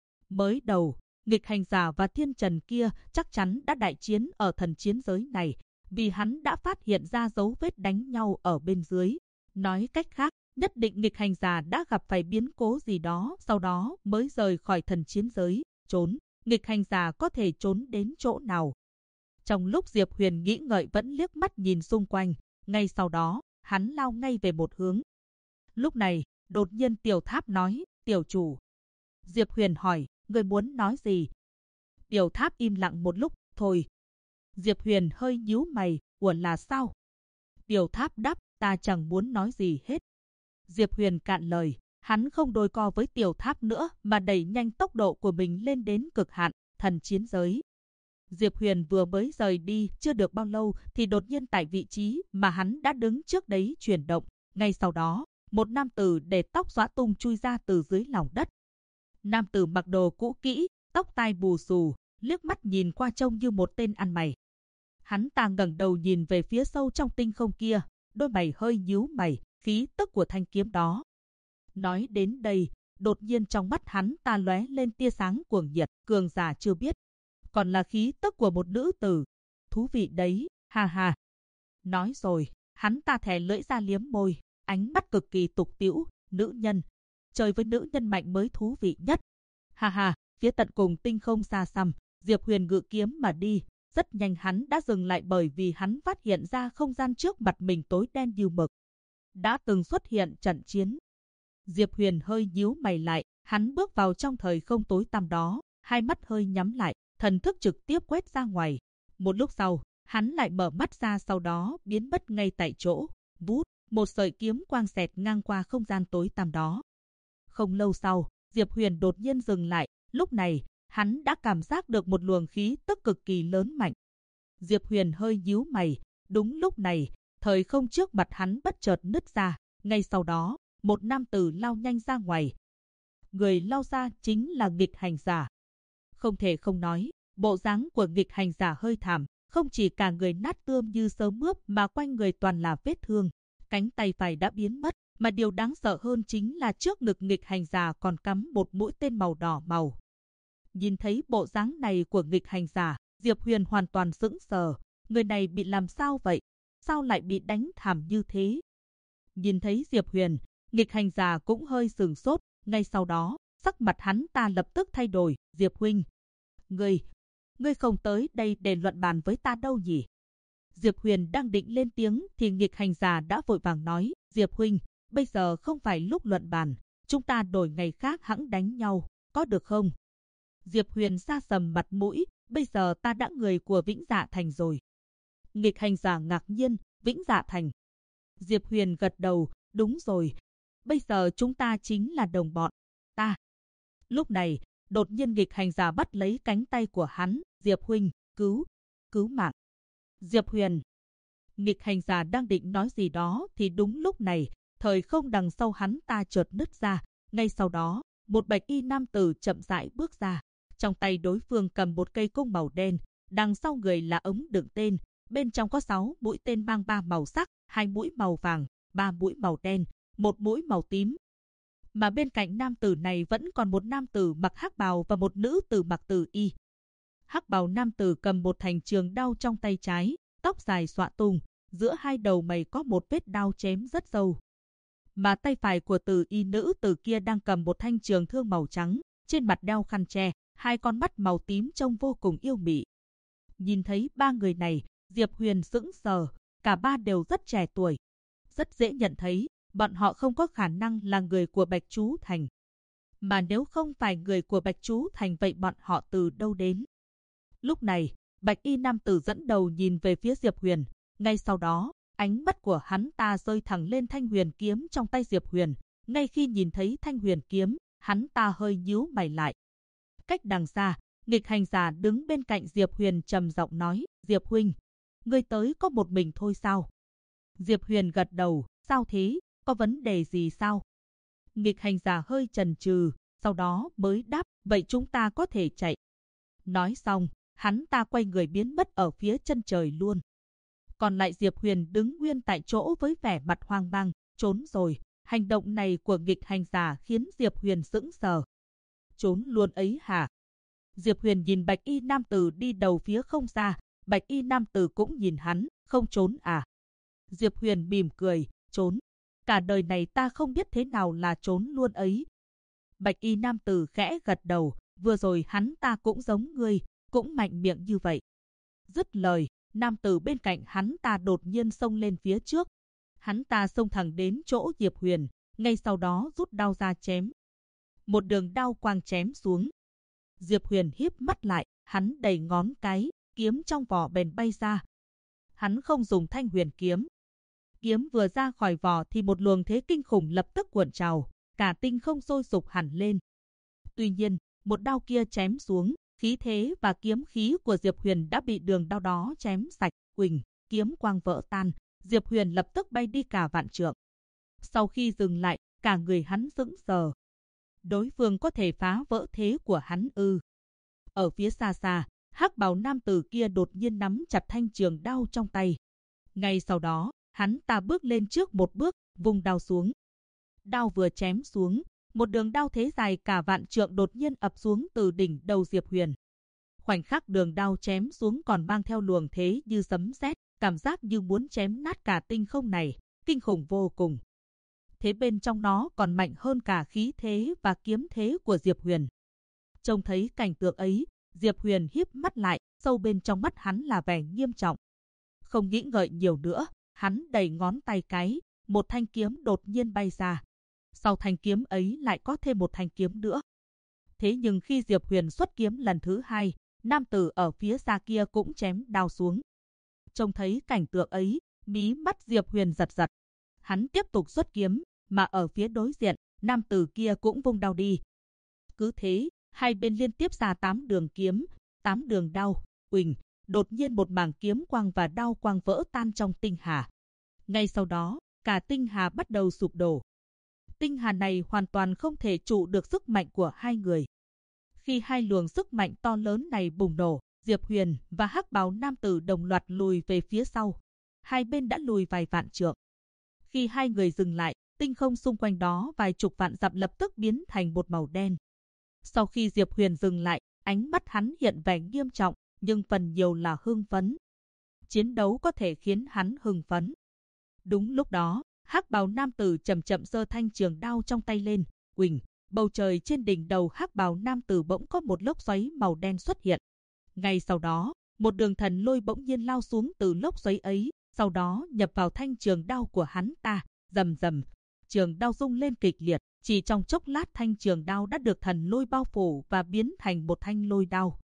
Mới đầu, nghịch hành giả và thiên trần kia chắc chắn đã đại chiến ở thần chiến giới này, vì hắn đã phát hiện ra dấu vết đánh nhau ở bên dưới. Nói cách khác, nhất định nghịch hành giả đã gặp phải biến cố gì đó, sau đó mới rời khỏi thần chiến giới, trốn. Nghịch hành giả có thể trốn đến chỗ nào? Trong lúc Diệp Huyền nghĩ ngợi vẫn liếc mắt nhìn xung quanh, ngay sau đó, hắn lao ngay về một hướng. Lúc này, đột nhiên Tiểu Tháp nói, tiểu chủ. Diệp Huyền hỏi, người muốn nói gì? Tiểu Tháp im lặng một lúc, thôi. Diệp Huyền hơi nhíu mày, ủa là sao? Tiểu Tháp đáp, ta chẳng muốn nói gì hết. Diệp Huyền cạn lời, hắn không đôi co với Tiểu Tháp nữa mà đẩy nhanh tốc độ của mình lên đến cực hạn, thần chiến giới. Diệp Huyền vừa mới rời đi chưa được bao lâu thì đột nhiên tại vị trí mà hắn đã đứng trước đấy chuyển động. Ngay sau đó, một nam tử để tóc xõa tung chui ra từ dưới lòng đất. Nam tử mặc đồ cũ kỹ, tóc tai bù xù, liếc mắt nhìn qua trông như một tên ăn mày. Hắn ta ngẩng đầu nhìn về phía sâu trong tinh không kia, đôi mày hơi nhíu mày, khí tức của thanh kiếm đó. Nói đến đây, đột nhiên trong mắt hắn ta lóe lên tia sáng cuồng nhiệt, cường giả chưa biết. Còn là khí tức của một nữ tử. Thú vị đấy, ha ha. Nói rồi, hắn ta thè lưỡi ra liếm môi, ánh mắt cực kỳ tục tĩu, nữ nhân. Chơi với nữ nhân mạnh mới thú vị nhất. Ha ha, phía tận cùng tinh không xa xăm, Diệp Huyền ngự kiếm mà đi. Rất nhanh hắn đã dừng lại bởi vì hắn phát hiện ra không gian trước mặt mình tối đen như mực. Đã từng xuất hiện trận chiến. Diệp Huyền hơi nhíu mày lại, hắn bước vào trong thời không tối tăm đó, hai mắt hơi nhắm lại, thần thức trực tiếp quét ra ngoài. Một lúc sau, hắn lại mở mắt ra, sau đó biến mất ngay tại chỗ. Vút, một sợi kiếm quang xẹt ngang qua không gian tối tăm đó. Không lâu sau, Diệp Huyền đột nhiên dừng lại, lúc này, hắn đã cảm giác được một luồng khí tức cực kỳ lớn mạnh. Diệp Huyền hơi nhíu mày, đúng lúc này, thời không trước mặt hắn bất chợt nứt ra, ngay sau đó, một nam tử lao nhanh ra ngoài. Người lao ra chính là nghịch hành giả. Không thể không nói, bộ dáng của nghịch hành giả hơi thảm, không chỉ cả người nát tươm như sớm mướp mà quanh người toàn là vết thương. Cánh tay phải đã biến mất, mà điều đáng sợ hơn chính là trước ngực nghịch hành giả còn cắm một mũi tên màu đỏ màu. Nhìn thấy bộ dáng này của nghịch hành giả, Diệp Huyền hoàn toàn sững sờ. Người này bị làm sao vậy? Sao lại bị đánh thảm như thế? Nhìn thấy Diệp Huyền, nghịch hành giả cũng hơi sửng sốt. Ngay sau đó, sắc mặt hắn ta lập tức thay đổi. Diệp huynh, ngươi không tới đây để luận bàn với ta đâu nhỉ? Diệp Huyền đang định lên tiếng thì nghịch hành giả đã vội vàng nói, Diệp huynh, bây giờ không phải lúc luận bàn, chúng ta đổi ngày khác hẵng đánh nhau, có được không? Diệp Huyền sa sầm mặt mũi, bây giờ ta đã người của Vĩnh Dạ Thành rồi. Nghịch hành giả ngạc nhiên, Vĩnh Dạ Thành. Diệp Huyền gật đầu, đúng rồi, bây giờ chúng ta chính là đồng bọn, ta. Lúc này, đột nhiên nghịch hành giả bắt lấy cánh tay của hắn, Diệp huynh, cứu mạng. Diệp Huyền. Nghịch hành giả đang định nói gì đó thì đúng lúc này, thời không đằng sau hắn ta chợt nứt ra, ngay sau đó, một bạch y nam tử chậm rãi bước ra. Trong tay đối phương cầm một cây cung màu đen, đằng sau người là ống đựng tên, bên trong có 6 mũi tên mang 3 màu sắc, 2 mũi màu vàng, 3 mũi màu đen, 1 mũi màu tím. Mà bên cạnh nam tử này vẫn còn một nam tử mặc hắc bào và một nữ tử mặc tử y. Hắc bào nam tử cầm một thanh trường đao trong tay trái, tóc dài xõa tung, giữa hai đầu mày có một vết đao chém rất sâu. Mà tay phải của tử y nữ tử kia đang cầm một thanh trường thương màu trắng, trên mặt đeo khăn che, hai con mắt màu tím trông vô cùng yêu mị. Nhìn thấy ba người này, Diệp Huyền sững sờ, cả ba đều rất trẻ tuổi. Rất dễ nhận thấy, bọn họ không có khả năng là người của Bạch Chú Thành. Mà nếu không phải người của Bạch Chú Thành vậy bọn họ từ đâu đến? Lúc này, Bạch y nam tử dẫn đầu nhìn về phía Diệp Huyền. Ngay sau đó, ánh mắt của hắn ta rơi thẳng lên thanh huyền kiếm trong tay Diệp Huyền. Ngay khi nhìn thấy thanh huyền kiếm, hắn ta hơi nhíu mày lại. Cách đằng xa, nghịch hành giả đứng bên cạnh Diệp Huyền trầm giọng nói, Diệp huynh, ngươi tới có một mình thôi sao? Diệp Huyền gật đầu, sao thế, có vấn đề gì sao? Nghịch hành giả hơi chần chừ, sau đó mới đáp, vậy chúng ta có thể chạy. Nói xong, hắn ta quay người biến mất ở phía chân trời luôn. Còn lại Diệp Huyền đứng nguyên tại chỗ với vẻ mặt hoang mang, trốn rồi. Hành động này của nghịch hành giả khiến Diệp Huyền sững sờ. Trốn luôn ấy hả? Diệp Huyền nhìn Bạch y nam tử đi đầu phía không xa, Bạch y nam tử cũng nhìn hắn, không trốn à? Diệp Huyền mỉm cười, trốn. Cả đời này ta không biết thế nào là trốn luôn ấy. Bạch y nam tử khẽ gật đầu, vừa rồi hắn ta cũng giống ngươi, cũng mạnh miệng như vậy. Dứt lời, nam tử bên cạnh hắn ta đột nhiên xông lên phía trước. Hắn ta xông thẳng đến chỗ Diệp Huyền, ngay sau đó rút đao ra chém. Một đường đao quang chém xuống. Diệp Huyền híp mắt lại, hắn đẩy ngón cái, kiếm trong vỏ bèn bay ra. Hắn không dùng thanh huyền kiếm. Kiếm vừa ra khỏi vỏ thì một luồng thế kinh khủng lập tức cuộn trào, cả tinh không sôi sục hẳn lên. Tuy nhiên, một đao kia chém xuống, khí thế và kiếm khí của Diệp Huyền đã bị đường đao đó chém sạch, quỳnh, kiếm quang vỡ tan, Diệp Huyền lập tức bay đi cả vạn trượng. Sau khi dừng lại, cả người hắn sững sờ. Đối phương có thể phá vỡ thế của hắn ư? Ở phía xa xa, hắc bào nam tử kia đột nhiên nắm chặt thanh trường đao trong tay. Ngay sau đó, hắn ta bước lên trước một bước, vung đao xuống. Đao vừa chém xuống, một đường đao thế dài cả vạn trượng đột nhiên ập xuống từ đỉnh đầu Diệp Huyền. Khoảnh khắc đường đao chém xuống còn mang theo luồng thế như sấm sét, cảm giác như muốn chém nát cả tinh không này, kinh khủng vô cùng. Thế bên trong nó còn mạnh hơn cả khí thế và kiếm thế của Diệp Huyền. Trông thấy cảnh tượng ấy, Diệp Huyền híp mắt lại, sâu bên trong mắt hắn là vẻ nghiêm trọng. Không nghĩ ngợi nhiều nữa, hắn đẩy ngón tay cái, một thanh kiếm đột nhiên bay ra. Sau thanh kiếm ấy lại có thêm một thanh kiếm nữa. Thế nhưng khi Diệp Huyền xuất kiếm lần thứ hai, nam tử ở phía xa kia cũng chém đao xuống. Trông thấy cảnh tượng ấy, mí mắt Diệp Huyền giật giật. Hắn tiếp tục xuất kiếm, mà ở phía đối diện, nam tử kia cũng vung đao đi. Cứ thế, hai bên liên tiếp ra 8 đường kiếm, 8 đường đao, quỳnh, đột nhiên một mảng kiếm quang và đao quang vỡ tan trong tinh hà. Ngay sau đó, cả tinh hà bắt đầu sụp đổ. Tinh hà này hoàn toàn không thể trụ được sức mạnh của hai người. Khi hai luồng sức mạnh to lớn này bùng nổ, Diệp Huyền và hắc bào nam tử đồng loạt lùi về phía sau. Hai bên đã lùi vài vạn trượng. Khi hai người dừng lại, tinh không xung quanh đó vài chục vạn dặm lập tức biến thành một màu đen. Sau khi Diệp Huyền dừng lại, ánh mắt hắn hiện vẻ nghiêm trọng, nhưng phần nhiều là hưng phấn. Chiến đấu có thể khiến hắn hưng phấn. Đúng lúc đó, hắc bào nam tử chậm chậm giơ thanh trường đao trong tay lên, quỳnh, bầu trời trên đỉnh đầu hắc bào nam tử bỗng có một lốc xoáy màu đen xuất hiện. Ngay sau đó, một đường thần lôi bỗng nhiên lao xuống từ lốc xoáy ấy, sau đó nhập vào thanh trường đao của hắn ta, rầm rầm, trường đao rung lên kịch liệt, chỉ trong chốc lát thanh trường đao đã được thần lôi bao phủ và biến thành một thanh lôi đao.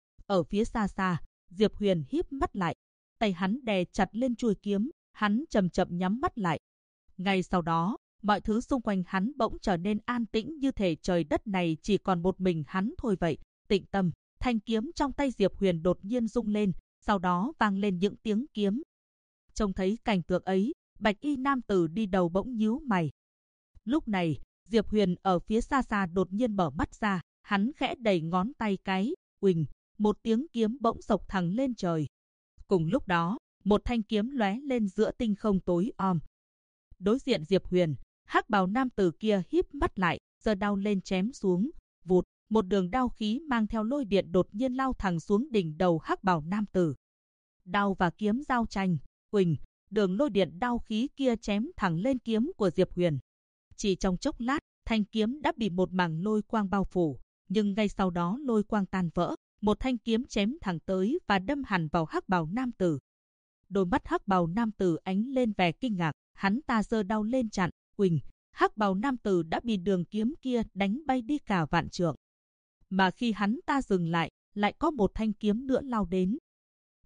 Ở phía xa xa, Diệp Huyền híp mắt lại, tay hắn đè chặt lên chuôi kiếm, hắn chậm chậm nhắm mắt lại. Ngay sau đó, mọi thứ xung quanh hắn bỗng trở nên an tĩnh như thể trời đất này chỉ còn một mình hắn thôi vậy. Tĩnh tâm, thanh kiếm trong tay Diệp Huyền đột nhiên rung lên, sau đó vang lên những tiếng kiếm. Trông thấy cảnh tượng ấy, bạch y nam tử đi đầu bỗng nhíu mày. Lúc này, Diệp Huyền ở phía xa xa đột nhiên mở mắt ra, hắn khẽ đẩy ngón tay cái, quỳnh, một tiếng kiếm bỗng xộc thẳng lên trời. Cùng lúc đó, một thanh kiếm lóe lên giữa tinh không tối om. Đối diện Diệp Huyền, hắc bào nam tử kia híp mắt lại, giơ đao lên chém xuống, vụt, một đường đao khí mang theo lôi điện đột nhiên lao thẳng xuống đỉnh đầu hắc bào nam tử. Đao và kiếm giao tranh, quỳnh, đường lôi điện đao khí kia chém thẳng lên kiếm của Diệp Huyền. Chỉ trong chốc lát, thanh kiếm đã bị một mảng lôi quang bao phủ, nhưng ngay sau đó lôi quang tan vỡ, một thanh kiếm chém thẳng tới và đâm hẳn vào hắc bào nam tử. Đôi mắt hắc bào nam tử ánh lên vẻ kinh ngạc, hắn ta giơ đao lên chặn, quỳnh, hắc bào nam tử đã bị đường kiếm kia đánh bay đi cả vạn trượng. Mà khi hắn ta dừng lại, lại có một thanh kiếm nữa lao đến.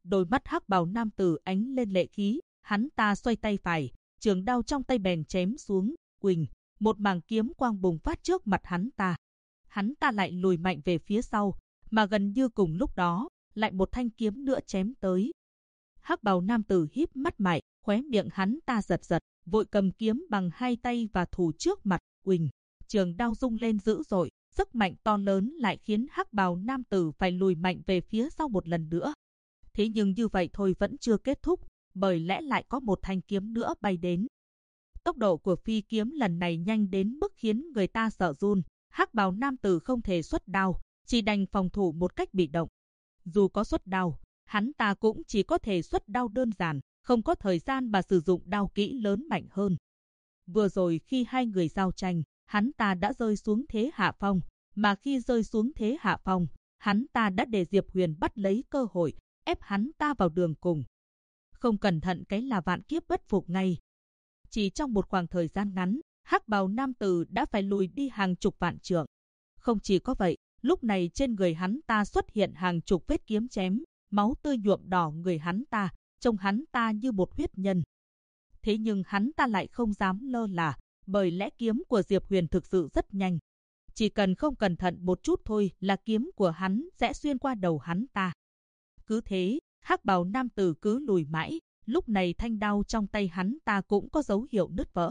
Đôi mắt hắc bào nam tử ánh lên lệ khí, hắn ta xoay tay phải, trường đao trong tay bèn chém xuống, quỳnh, một mảng kiếm quang bùng phát trước mặt hắn ta. Hắn ta lại lùi mạnh về phía sau, mà gần như cùng lúc đó, lại một thanh kiếm nữa chém tới. Hắc bào nam tử híp mắt lại, khóe miệng hắn ta giật giật, vội cầm kiếm bằng hai tay và thủ trước mặt, quỳnh, trường đao rung lên dữ dội, sức mạnh to lớn lại khiến hắc bào nam tử phải lùi mạnh về phía sau một lần nữa. Thế nhưng như vậy thôi vẫn chưa kết thúc, bởi lẽ lại có một thanh kiếm nữa bay đến. Tốc độ của phi kiếm lần này nhanh đến mức khiến người ta sợ run. Hắc bào nam tử không thể xuất đao, chỉ đành phòng thủ một cách bị động. Dù có xuất đao, hắn ta cũng chỉ có thể xuất đao đơn giản, không có thời gian mà sử dụng đao kỹ lớn mạnh hơn. Vừa rồi khi hai người giao tranh, hắn ta đã rơi xuống thế hạ phong, mà khi rơi xuống thế hạ phong, hắn ta đã để Diệp Huyền bắt lấy cơ hội, ép hắn ta vào đường cùng. Không cẩn thận cái là vạn kiếp bất phục ngay. Chỉ trong một khoảng thời gian ngắn, hắc bào nam tử đã phải lùi đi hàng chục vạn trượng. Không chỉ có vậy, lúc này trên người hắn ta xuất hiện hàng chục vết kiếm chém, máu tươi nhuộm đỏ người hắn ta, trông hắn ta như một huyết nhân. Thế nhưng hắn ta lại không dám lơ là, bởi lẽ kiếm của Diệp Huyền thực sự rất nhanh. Chỉ cần không cẩn thận một chút thôi là kiếm của hắn sẽ xuyên qua đầu hắn ta. Cứ thế, hắc bào nam tử cứ lùi mãi, lúc này thanh đao trong tay hắn ta cũng có dấu hiệu nứt vỡ.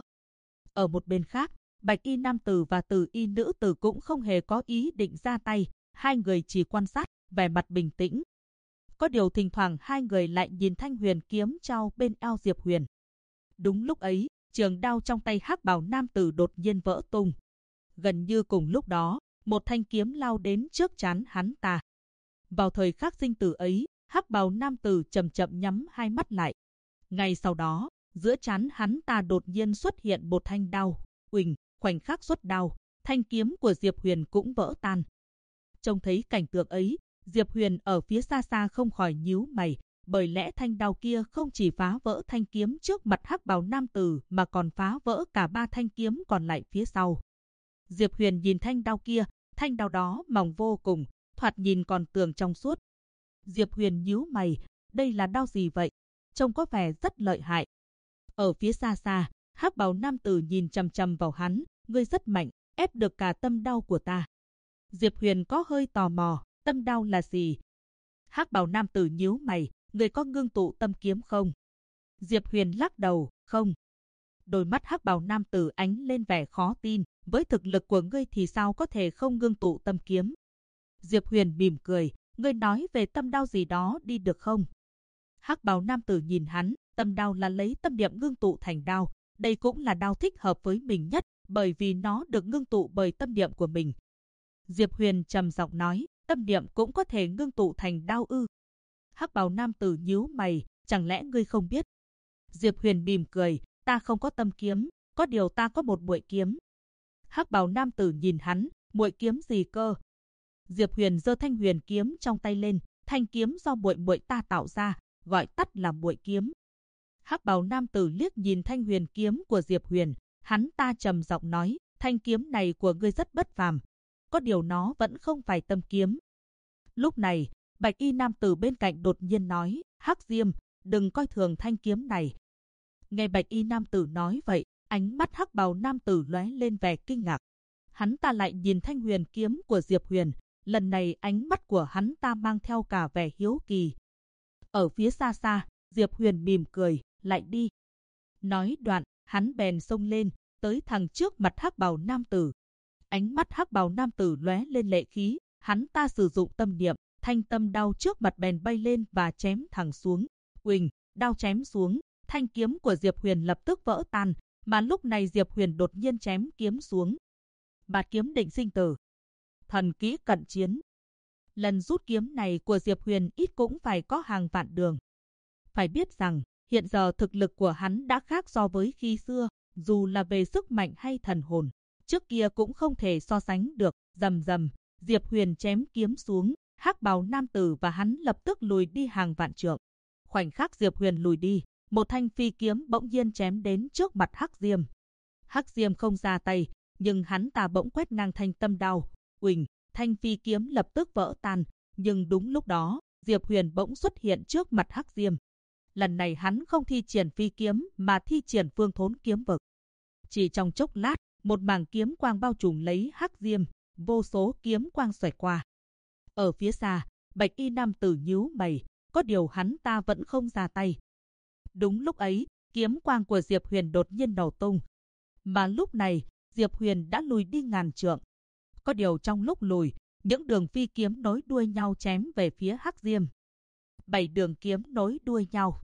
Ở một bên khác, bạch y nam tử và tử y nữ tử cũng không hề có ý định ra tay, hai người chỉ quan sát, vẻ mặt bình tĩnh. Có điều thỉnh thoảng hai người lại nhìn thanh huyền kiếm trao bên eo Diệp Huyền. Đúng lúc ấy, trường đao trong tay hắc bào nam tử đột nhiên vỡ tung. Gần như cùng lúc đó, một thanh kiếm lao đến trước trán hắn ta. Vào thời khắc sinh tử ấy, hắc bào nam tử chậm chậm nhắm hai mắt lại. Ngay sau đó, giữa trán hắn ta đột nhiên xuất hiện một thanh đao, uỳnh, khoảnh khắc xuất đao, thanh kiếm của Diệp Huyền cũng vỡ tan. Trông thấy cảnh tượng ấy, Diệp Huyền ở phía xa xa không khỏi nhíu mày, bởi lẽ thanh đao kia không chỉ phá vỡ thanh kiếm trước mặt hắc bào nam tử mà còn phá vỡ cả ba thanh kiếm còn lại phía sau. Diệp Huyền nhìn thanh đao kia, thanh đao đó mỏng vô cùng, thoạt nhìn còn tường trong suốt. Diệp Huyền nhíu mày, đây là đao gì vậy? Trông có vẻ rất lợi hại. Ở phía xa xa, hắc bào nam tử nhìn chằm chằm vào hắn, ngươi rất mạnh, ép được cả tâm đao của ta. Diệp Huyền có hơi tò mò, tâm đao là gì? Hắc bào nam tử nhíu mày, ngươi có ngưng tụ tâm kiếm không? Diệp Huyền lắc đầu, không. Đôi mắt hắc bào nam tử ánh lên vẻ khó tin, với thực lực của ngươi thì sao có thể không ngưng tụ tâm kiếm? Diệp Huyền mỉm cười, ngươi nói về tâm đao gì đó đi được không? Hắc bào nam tử nhìn hắn, tâm đao là lấy tâm niệm ngưng tụ thành đao, đây cũng là đao thích hợp với mình nhất, bởi vì nó được ngưng tụ bởi tâm niệm của mình. Diệp Huyền trầm giọng nói, tâm niệm cũng có thể ngưng tụ thành đao ư? Hắc bào nam tử nhíu mày, chẳng lẽ ngươi không biết? Diệp Huyền mỉm cười, ta không có tâm kiếm, có điều ta có một muội kiếm. Hắc bào nam tử nhìn hắn, muội kiếm gì cơ? Diệp Huyền giơ thanh huyền kiếm trong tay lên, thanh kiếm do muội muội ta tạo ra, gọi tắt là muội kiếm. Hắc bào nam tử liếc nhìn thanh huyền kiếm của Diệp Huyền, hắn ta trầm giọng nói, thanh kiếm này của ngươi rất bất phàm, có điều nó vẫn không phải tâm kiếm. Lúc này, bạch y nam tử bên cạnh đột nhiên nói, Hắc Diêm, đừng coi thường thanh kiếm này. Nghe bạch y nam tử nói vậy, ánh mắt hắc bào nam tử lóe lên vẻ kinh ngạc. Hắn ta lại nhìn thanh huyền kiếm của Diệp Huyền, lần này ánh mắt của hắn ta mang theo cả vẻ hiếu kỳ. Ở phía xa xa, Diệp Huyền mỉm cười, lại đi. Nói đoạn, hắn bèn xông lên, tới thẳng trước mặt hắc bào nam tử. Ánh mắt hắc bào nam tử lóe lên lệ khí, hắn ta sử dụng tâm niệm, thanh tâm đao trước mặt bèn bay lên và chém thẳng xuống. Uỳnh, đao chém xuống, thanh kiếm của Diệp Huyền lập tức vỡ tan, mà lúc này Diệp Huyền đột nhiên chém kiếm xuống. Bạt kiếm định sinh tử, thần kỹ cận chiến. Lần rút kiếm này của Diệp Huyền ít cũng phải có hàng vạn đường. Phải biết rằng, hiện giờ thực lực của hắn đã khác so với khi xưa, dù là về sức mạnh hay thần hồn, trước kia cũng không thể so sánh được. Rầm rầm, Diệp Huyền chém kiếm xuống, hắc bào nam tử và hắn lập tức lùi đi hàng vạn trượng. Khoảnh khắc Diệp Huyền lùi đi, một thanh phi kiếm bỗng nhiên chém đến trước mặt Hắc Diêm. Hắc Diêm không ra tay, nhưng hắn ta bỗng quét ngang thanh tâm đao, uỳnh, thanh phi kiếm lập tức vỡ tan. Nhưng đúng lúc đó, Diệp Huyền bỗng xuất hiện trước mặt Hắc Diêm. Lần này hắn không thi triển phi kiếm mà thi triển phương thốn kiếm vực. Chỉ trong chốc lát, một mảng kiếm quang bao trùm lấy Hắc Diêm, vô số kiếm quang xoẹt qua. Ở phía xa, bạch y nam tử nhíu mày, có điều hắn ta vẫn không ra tay. Đúng lúc ấy, kiếm quang của Diệp Huyền đột nhiên nổ tung. Mà lúc này, Diệp Huyền đã lùi đi ngàn trượng. Có điều trong lúc lùi, những đường phi kiếm nối đuôi nhau chém về phía Hắc Diêm. 7 đường kiếm nối đuôi nhau.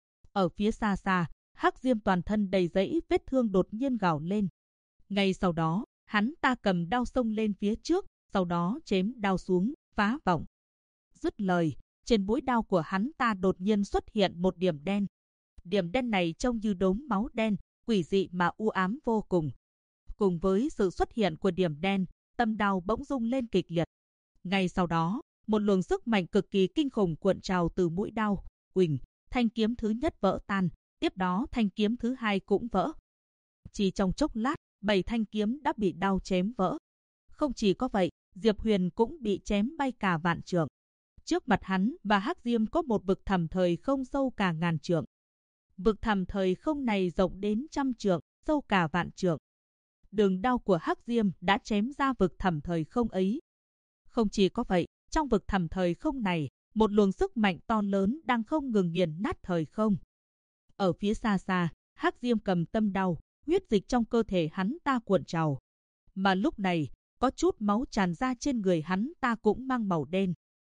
Ở phía xa xa, Hắc Diêm toàn thân đầy dẫy vết thương đột nhiên gào lên. Ngay sau đó, hắn ta cầm đao xông lên phía trước, sau đó chém đao xuống, phá vọng. Dứt lời, trên mũi đao của hắn ta đột nhiên xuất hiện một điểm đen. Điểm đen này trông như đốm máu đen, quỷ dị mà u ám vô cùng. Cùng với sự xuất hiện của điểm đen, tâm đao bỗng rung lên kịch liệt. Ngay sau đó, một luồng sức mạnh cực kỳ kinh khủng cuộn trào từ mũi đao. Uỳnh, thanh kiếm thứ nhất vỡ tan, tiếp đó thanh kiếm thứ hai cũng vỡ. Chỉ trong chốc lát, 7 thanh kiếm đã bị đao chém vỡ. Không chỉ có vậy, Diệp Huyền cũng bị chém bay cả vạn trượng. Trước mặt hắn và Hắc Diêm có một vực thẳm thời không sâu cả ngàn trượng. Vực thẳm thời không này rộng đến trăm trượng, sâu cả vạn trượng. Đường đao của Hắc Diêm đã chém ra vực thẳm thời không ấy. Không chỉ có vậy, trong vực thẳm thời không này, một luồng sức mạnh to lớn đang không ngừng nghiền nát thời không. Ở phía xa xa, Hắc Diêm cầm tâm đao, huyết dịch trong cơ thể hắn ta cuộn trào. Mà lúc này, có chút máu tràn ra trên người hắn ta cũng mang màu đen.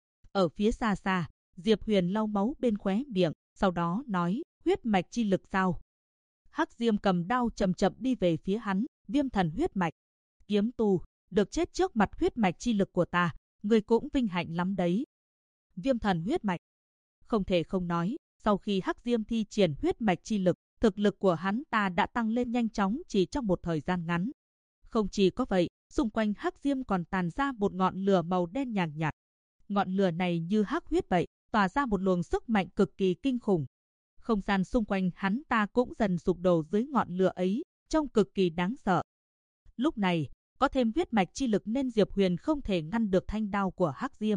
Ở phía xa xa, Diệp Huyền lau máu bên khóe miệng, sau đó nói, huyết mạch chi lực sao? Hắc Diêm cầm đao chậm chậm đi về phía hắn, viêm thần huyết mạch. Kiếm tu, được chết trước mặt huyết mạch chi lực của ta, người cũng vinh hạnh lắm đấy. Viêm thần huyết mạch. Không thể không nói, sau khi Hắc Diêm thi triển huyết mạch chi lực, thực lực của hắn ta đã tăng lên nhanh chóng chỉ trong một thời gian ngắn. Không chỉ có vậy, xung quanh Hắc Diêm còn tàn ra một ngọn lửa màu đen nhàn nhạt. Ngọn lửa này như hắc huyết vậy, tỏa ra một luồng sức mạnh cực kỳ kinh khủng. Không gian xung quanh hắn ta cũng dần sụp đổ dưới ngọn lửa ấy, trông cực kỳ đáng sợ. Lúc này, có thêm huyết mạch chi lực nên Diệp Huyền không thể ngăn được thanh đao của Hắc Diêm.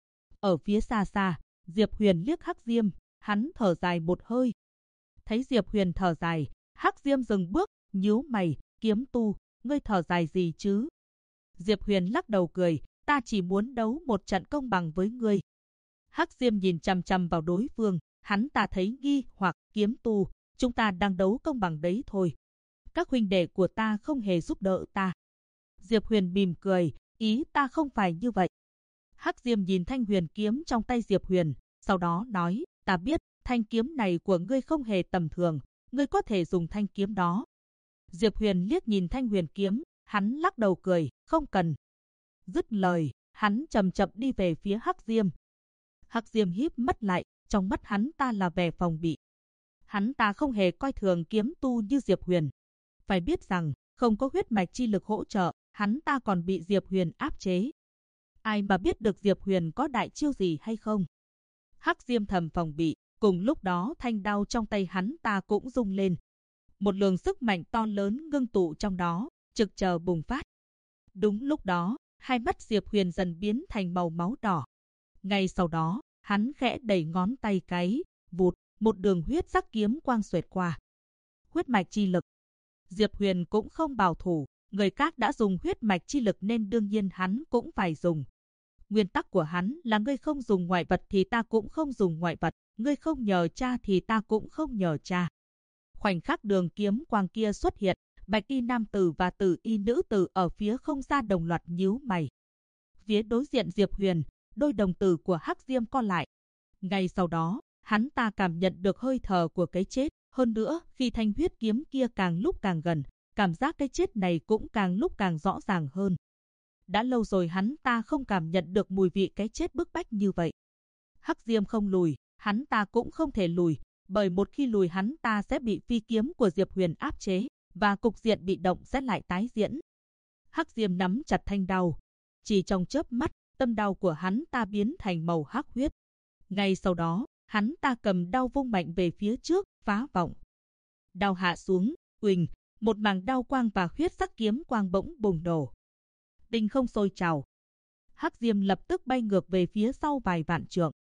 Ở phía xa xa, Diệp Huyền liếc Hắc Diêm, hắn thở dài một hơi. Thấy Diệp Huyền thở dài, Hắc Diêm dừng bước, nhíu mày, kiếm tu, ngươi thở dài gì chứ? Diệp Huyền lắc đầu cười, ta chỉ muốn đấu một trận công bằng với ngươi. Hắc Diêm nhìn chằm chằm vào đối phương, hắn ta thấy nghi hoặc, kiếm tu, chúng ta đang đấu công bằng đấy thôi. Các huynh đệ của ta không hề giúp đỡ ta. Diệp Huyền mỉm cười, ý ta không phải như vậy. Hắc Diêm nhìn thanh huyền kiếm trong tay Diệp Huyền, sau đó nói, ta biết, thanh kiếm này của ngươi không hề tầm thường, ngươi có thể dùng thanh kiếm đó. Diệp Huyền liếc nhìn thanh huyền kiếm, hắn lắc đầu cười, không cần. Dứt lời, hắn chậm chậm đi về phía Hắc Diêm. Hắc Diêm híp mắt lại, trong mắt hắn ta là vẻ phòng bị. Hắn ta không hề coi thường kiếm tu như Diệp Huyền. Phải biết rằng, không có huyết mạch chi lực hỗ trợ, hắn ta còn bị Diệp Huyền áp chế. Ai mà biết được Diệp Huyền có đại chiêu gì hay không? Hắc Diêm thầm phòng bị, cùng lúc đó thanh đao trong tay hắn ta cũng rung lên. Một luồng sức mạnh to lớn ngưng tụ trong đó, trực chờ bùng phát. Đúng lúc đó, hai mắt Diệp Huyền dần biến thành màu máu đỏ. Ngay sau đó, hắn khẽ đẩy ngón tay cái, vụt, một đường huyết sắc kiếm quang xoẹt qua. Huyết mạch chi lực. Diệp Huyền cũng không bảo thủ, người khác đã dùng huyết mạch chi lực nên đương nhiên hắn cũng phải dùng. Nguyên tắc của hắn là ngươi không dùng ngoại vật thì ta cũng không dùng ngoại vật, ngươi không nhờ cha thì ta cũng không nhờ cha. Khoảnh khắc đường kiếm quang kia xuất hiện, bạch y nam tử và tử y nữ tử ở phía không xa đồng loạt nhíu mày. Phía đối diện Diệp Huyền, đôi đồng tử của Hắc Diêm co lại. Ngay sau đó, hắn ta cảm nhận được hơi thở của cái chết. Hơn nữa, khi thanh huyết kiếm kia càng lúc càng gần, cảm giác cái chết này cũng càng lúc càng rõ ràng hơn. Đã lâu rồi hắn ta không cảm nhận được mùi vị cái chết bức bách như vậy. Hắc Diêm không lùi, hắn ta cũng không thể lùi, bởi một khi lùi hắn ta sẽ bị phi kiếm của Diệp Huyền áp chế, và cục diện bị động sẽ lại tái diễn. Hắc Diêm nắm chặt thanh đao. Chỉ trong chớp mắt, tâm đao của hắn ta biến thành màu hắc huyết. Ngay sau đó, hắn ta cầm đao vung mạnh về phía trước, phá vọng. Đao hạ xuống, uỳnh, một mảng đao quang và huyết sắc kiếm quang bỗng bùng nổ. Tinh không sôi trào. Hắc Diêm lập tức bay ngược về phía sau vài vạn trượng.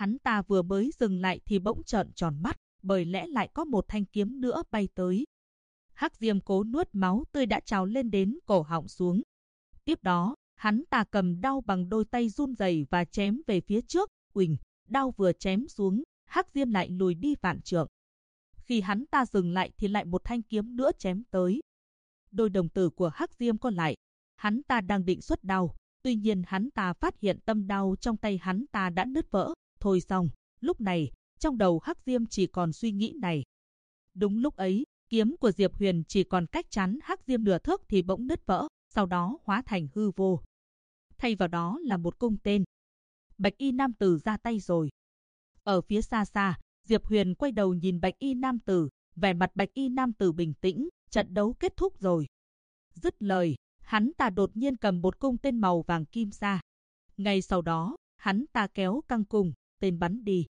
Hắn ta vừa mới dừng lại thì bỗng trợn tròn mắt, bởi lẽ lại có một thanh kiếm nữa bay tới. Hắc Diêm cố nuốt máu tươi đã trào lên đến cổ họng xuống. Tiếp đó, hắn ta cầm đao bằng đôi tay run rẩy và chém về phía trước. Uỳnh, đao vừa chém xuống, Hắc Diêm lại lùi đi vạn trượng. Khi hắn ta dừng lại thì lại một thanh kiếm nữa chém tới. Đôi đồng tử của Hắc Diêm co lại. Hắn ta đang định xuất đao, tuy nhiên hắn ta phát hiện tâm đao trong tay hắn ta đã nứt vỡ. Thôi xong, lúc này, trong đầu Hắc Diêm chỉ còn suy nghĩ này. Đúng lúc ấy, kiếm của Diệp Huyền chỉ còn cách chắn Hắc Diêm nửa thước thì bỗng nứt vỡ, sau đó hóa thành hư vô. Thay vào đó là một cung tên. Bạch y nam tử ra tay rồi. Ở phía xa xa, Diệp Huyền quay đầu nhìn Bạch y nam tử, vẻ mặt Bạch y nam tử bình tĩnh, trận đấu kết thúc rồi. Dứt lời, hắn ta đột nhiên cầm một cung tên màu vàng kim ra. Ngay sau đó, hắn ta kéo căng cung, tên bắn đi.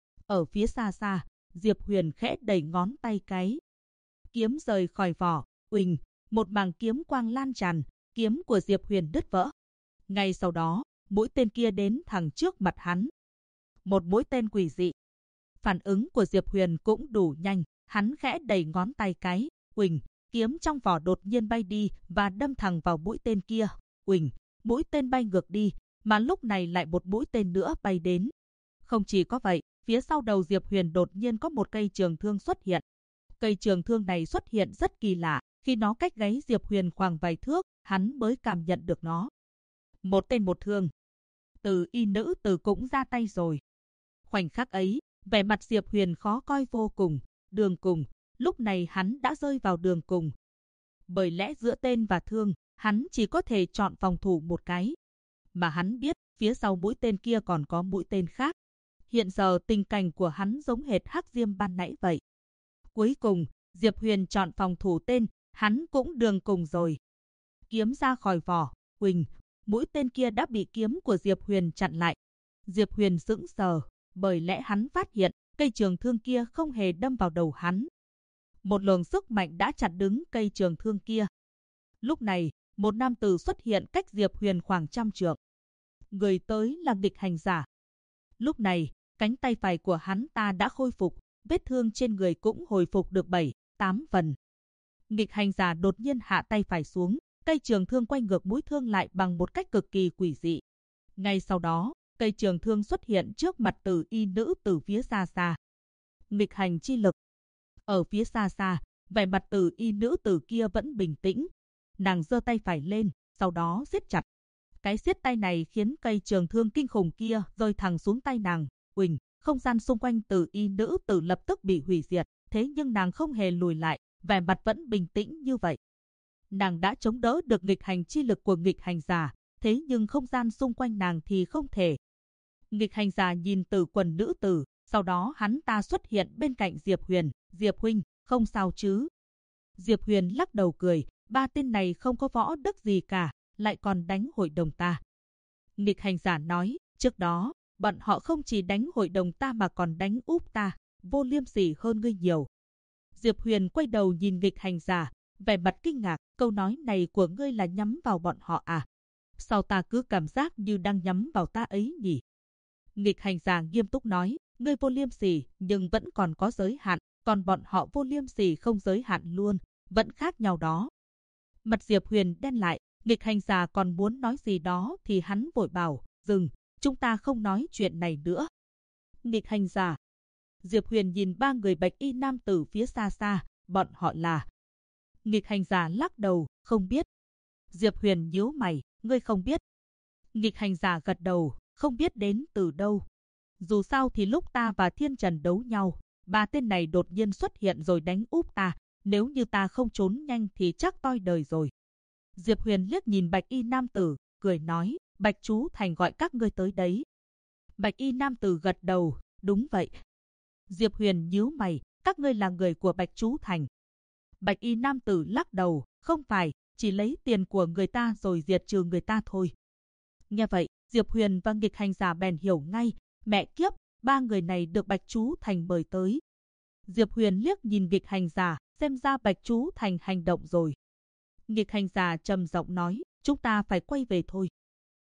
Ở phía xa xa, Diệp Huyền khẽ đẩy ngón tay cái. Kiếm rời khỏi vỏ, uỳnh, một mảng kiếm quang lan tràn, kiếm của Diệp Huyền đứt vỡ. Ngay sau đó, mũi tên kia đến thẳng trước mặt hắn. Một mũi tên quỷ dị. Phản ứng của Diệp Huyền cũng đủ nhanh, hắn khẽ đẩy ngón tay cái, uỳnh, kiếm trong vỏ đột nhiên bay đi và đâm thẳng vào mũi tên kia. Uỳnh, mũi tên bay ngược đi, mà lúc này lại một mũi tên nữa bay đến. Không chỉ có vậy, phía sau đầu Diệp Huyền đột nhiên có một cây trường thương xuất hiện. Cây trường thương này xuất hiện rất kỳ lạ, khi nó cách gáy Diệp Huyền khoảng vài thước, hắn mới cảm nhận được nó. Một tên một thương. Từ y nữ tử cũng ra tay rồi. Khoảnh khắc ấy, vẻ mặt Diệp Huyền khó coi vô cùng, đường cùng, lúc này hắn đã rơi vào đường cùng. Bởi lẽ giữa tên và thương, hắn chỉ có thể chọn phòng thủ một cái. Mà hắn biết, phía sau mũi tên kia còn có mũi tên khác. Hiện giờ tình cảnh của hắn giống hệt Hắc Diêm ban nãy vậy. Cuối cùng, Diệp Huyền chọn phòng thủ tên, hắn cũng đường cùng rồi. Kiếm ra khỏi vỏ, huỳnh, mũi tên kia đã bị kiếm của Diệp Huyền chặn lại. Diệp Huyền sững sờ, bởi lẽ hắn phát hiện cây trường thương kia không hề đâm vào đầu hắn. Một luồng sức mạnh đã chặn đứng cây trường thương kia. Lúc này, một nam tử xuất hiện cách Diệp Huyền khoảng 100 trượng. Người tới là Nghịch Hành Giả. Lúc này, cánh tay phải của hắn ta đã khôi phục, vết thương trên người cũng hồi phục được 7-8 phần. Nghịch Hành Giả đột nhiên hạ tay phải xuống, cây trường thương quay ngược mũi thương lại bằng một cách cực kỳ quỷ dị. Ngay sau đó, cây trường thương xuất hiện trước mặt Tử y nữ từ phía xa xa. Nghịch hành chi lực. Ở phía xa xa, vẻ mặt Tử y nữ tử kia vẫn bình tĩnh. Nàng giơ tay phải lên, sau đó siết chặt. Cái siết tay này khiến cây trường thương kinh khủng kia rơi thẳng xuống tay nàng. Uỳnh, không gian xung quanh Tử y nữ tử lập tức bị hủy diệt, thế nhưng nàng không hề lùi lại, vẻ mặt vẫn bình tĩnh như vậy. Nàng đã chống đỡ được nghịch hành chi lực của Nghịch Hành Giả, thế nhưng không gian xung quanh nàng thì không thể. Nghịch Hành Giả nhìn Tử quần nữ tử, sau đó hắn ta xuất hiện bên cạnh Diệp Huyền. Diệp huynh, không sao chứ? Diệp Huyền lắc đầu cười, ba tên này không có võ đức gì cả, lại còn đánh hội đồng ta. Nghịch Hành Giả nói, trước đó, bọn họ không chỉ đánh hội đồng ta mà còn đánh úp ta, vô liêm sỉ hơn ngươi nhiều. Diệp Huyền quay đầu nhìn Nghịch Hành Giả, vẻ mặt kinh ngạc, câu nói này của ngươi là nhắm vào bọn họ à? Sao ta cứ cảm giác như đang nhắm vào ta ấy nhỉ? Nghịch Hành Giả nghiêm túc nói, ngươi vô liêm sỉ nhưng vẫn còn có giới hạn, còn bọn họ vô liêm sỉ không giới hạn luôn, vẫn khác nhau đó. Mặt Diệp Huyền đen lại, Nghịch Hành Giả còn muốn nói gì đó thì hắn vội bảo, dừng, chúng ta không nói chuyện này nữa. Nghịch Hành Giả. Diệp Huyền nhìn ba người bạch y nam tử phía xa xa, bọn họ là. Nghịch Hành Giả lắc đầu, không biết. Diệp Huyền nhíu mày, ngươi không biết. Nghịch Hành Giả gật đầu, không biết đến từ đâu. Dù sao thì lúc ta và Thiên Trần đấu nhau, ba tên này đột nhiên xuất hiện rồi đánh úp ta, nếu như ta không trốn nhanh thì chắc toi đời rồi. Diệp Huyền liếc nhìn bạch y nam tử, cười nói, Bạch Chú Thành gọi các ngươi tới đấy. Bạch y nam tử gật đầu, đúng vậy. Diệp Huyền nhíu mày, các ngươi là người của Bạch Chú Thành. Bạch y nam tử lắc đầu, không phải, chỉ lấy tiền của người ta rồi diệt trừ người ta thôi. Nghe vậy, Diệp Huyền và Nghịch Hành Giả bèn hiểu ngay, mẹ kiếp, ba người này được Bạch Chú Thành mời tới. Diệp Huyền liếc nhìn Nghịch Hành Giả, xem ra Bạch Chú Thành hành động rồi. Nghịch Hành Giả trầm giọng nói, chúng ta phải quay về thôi.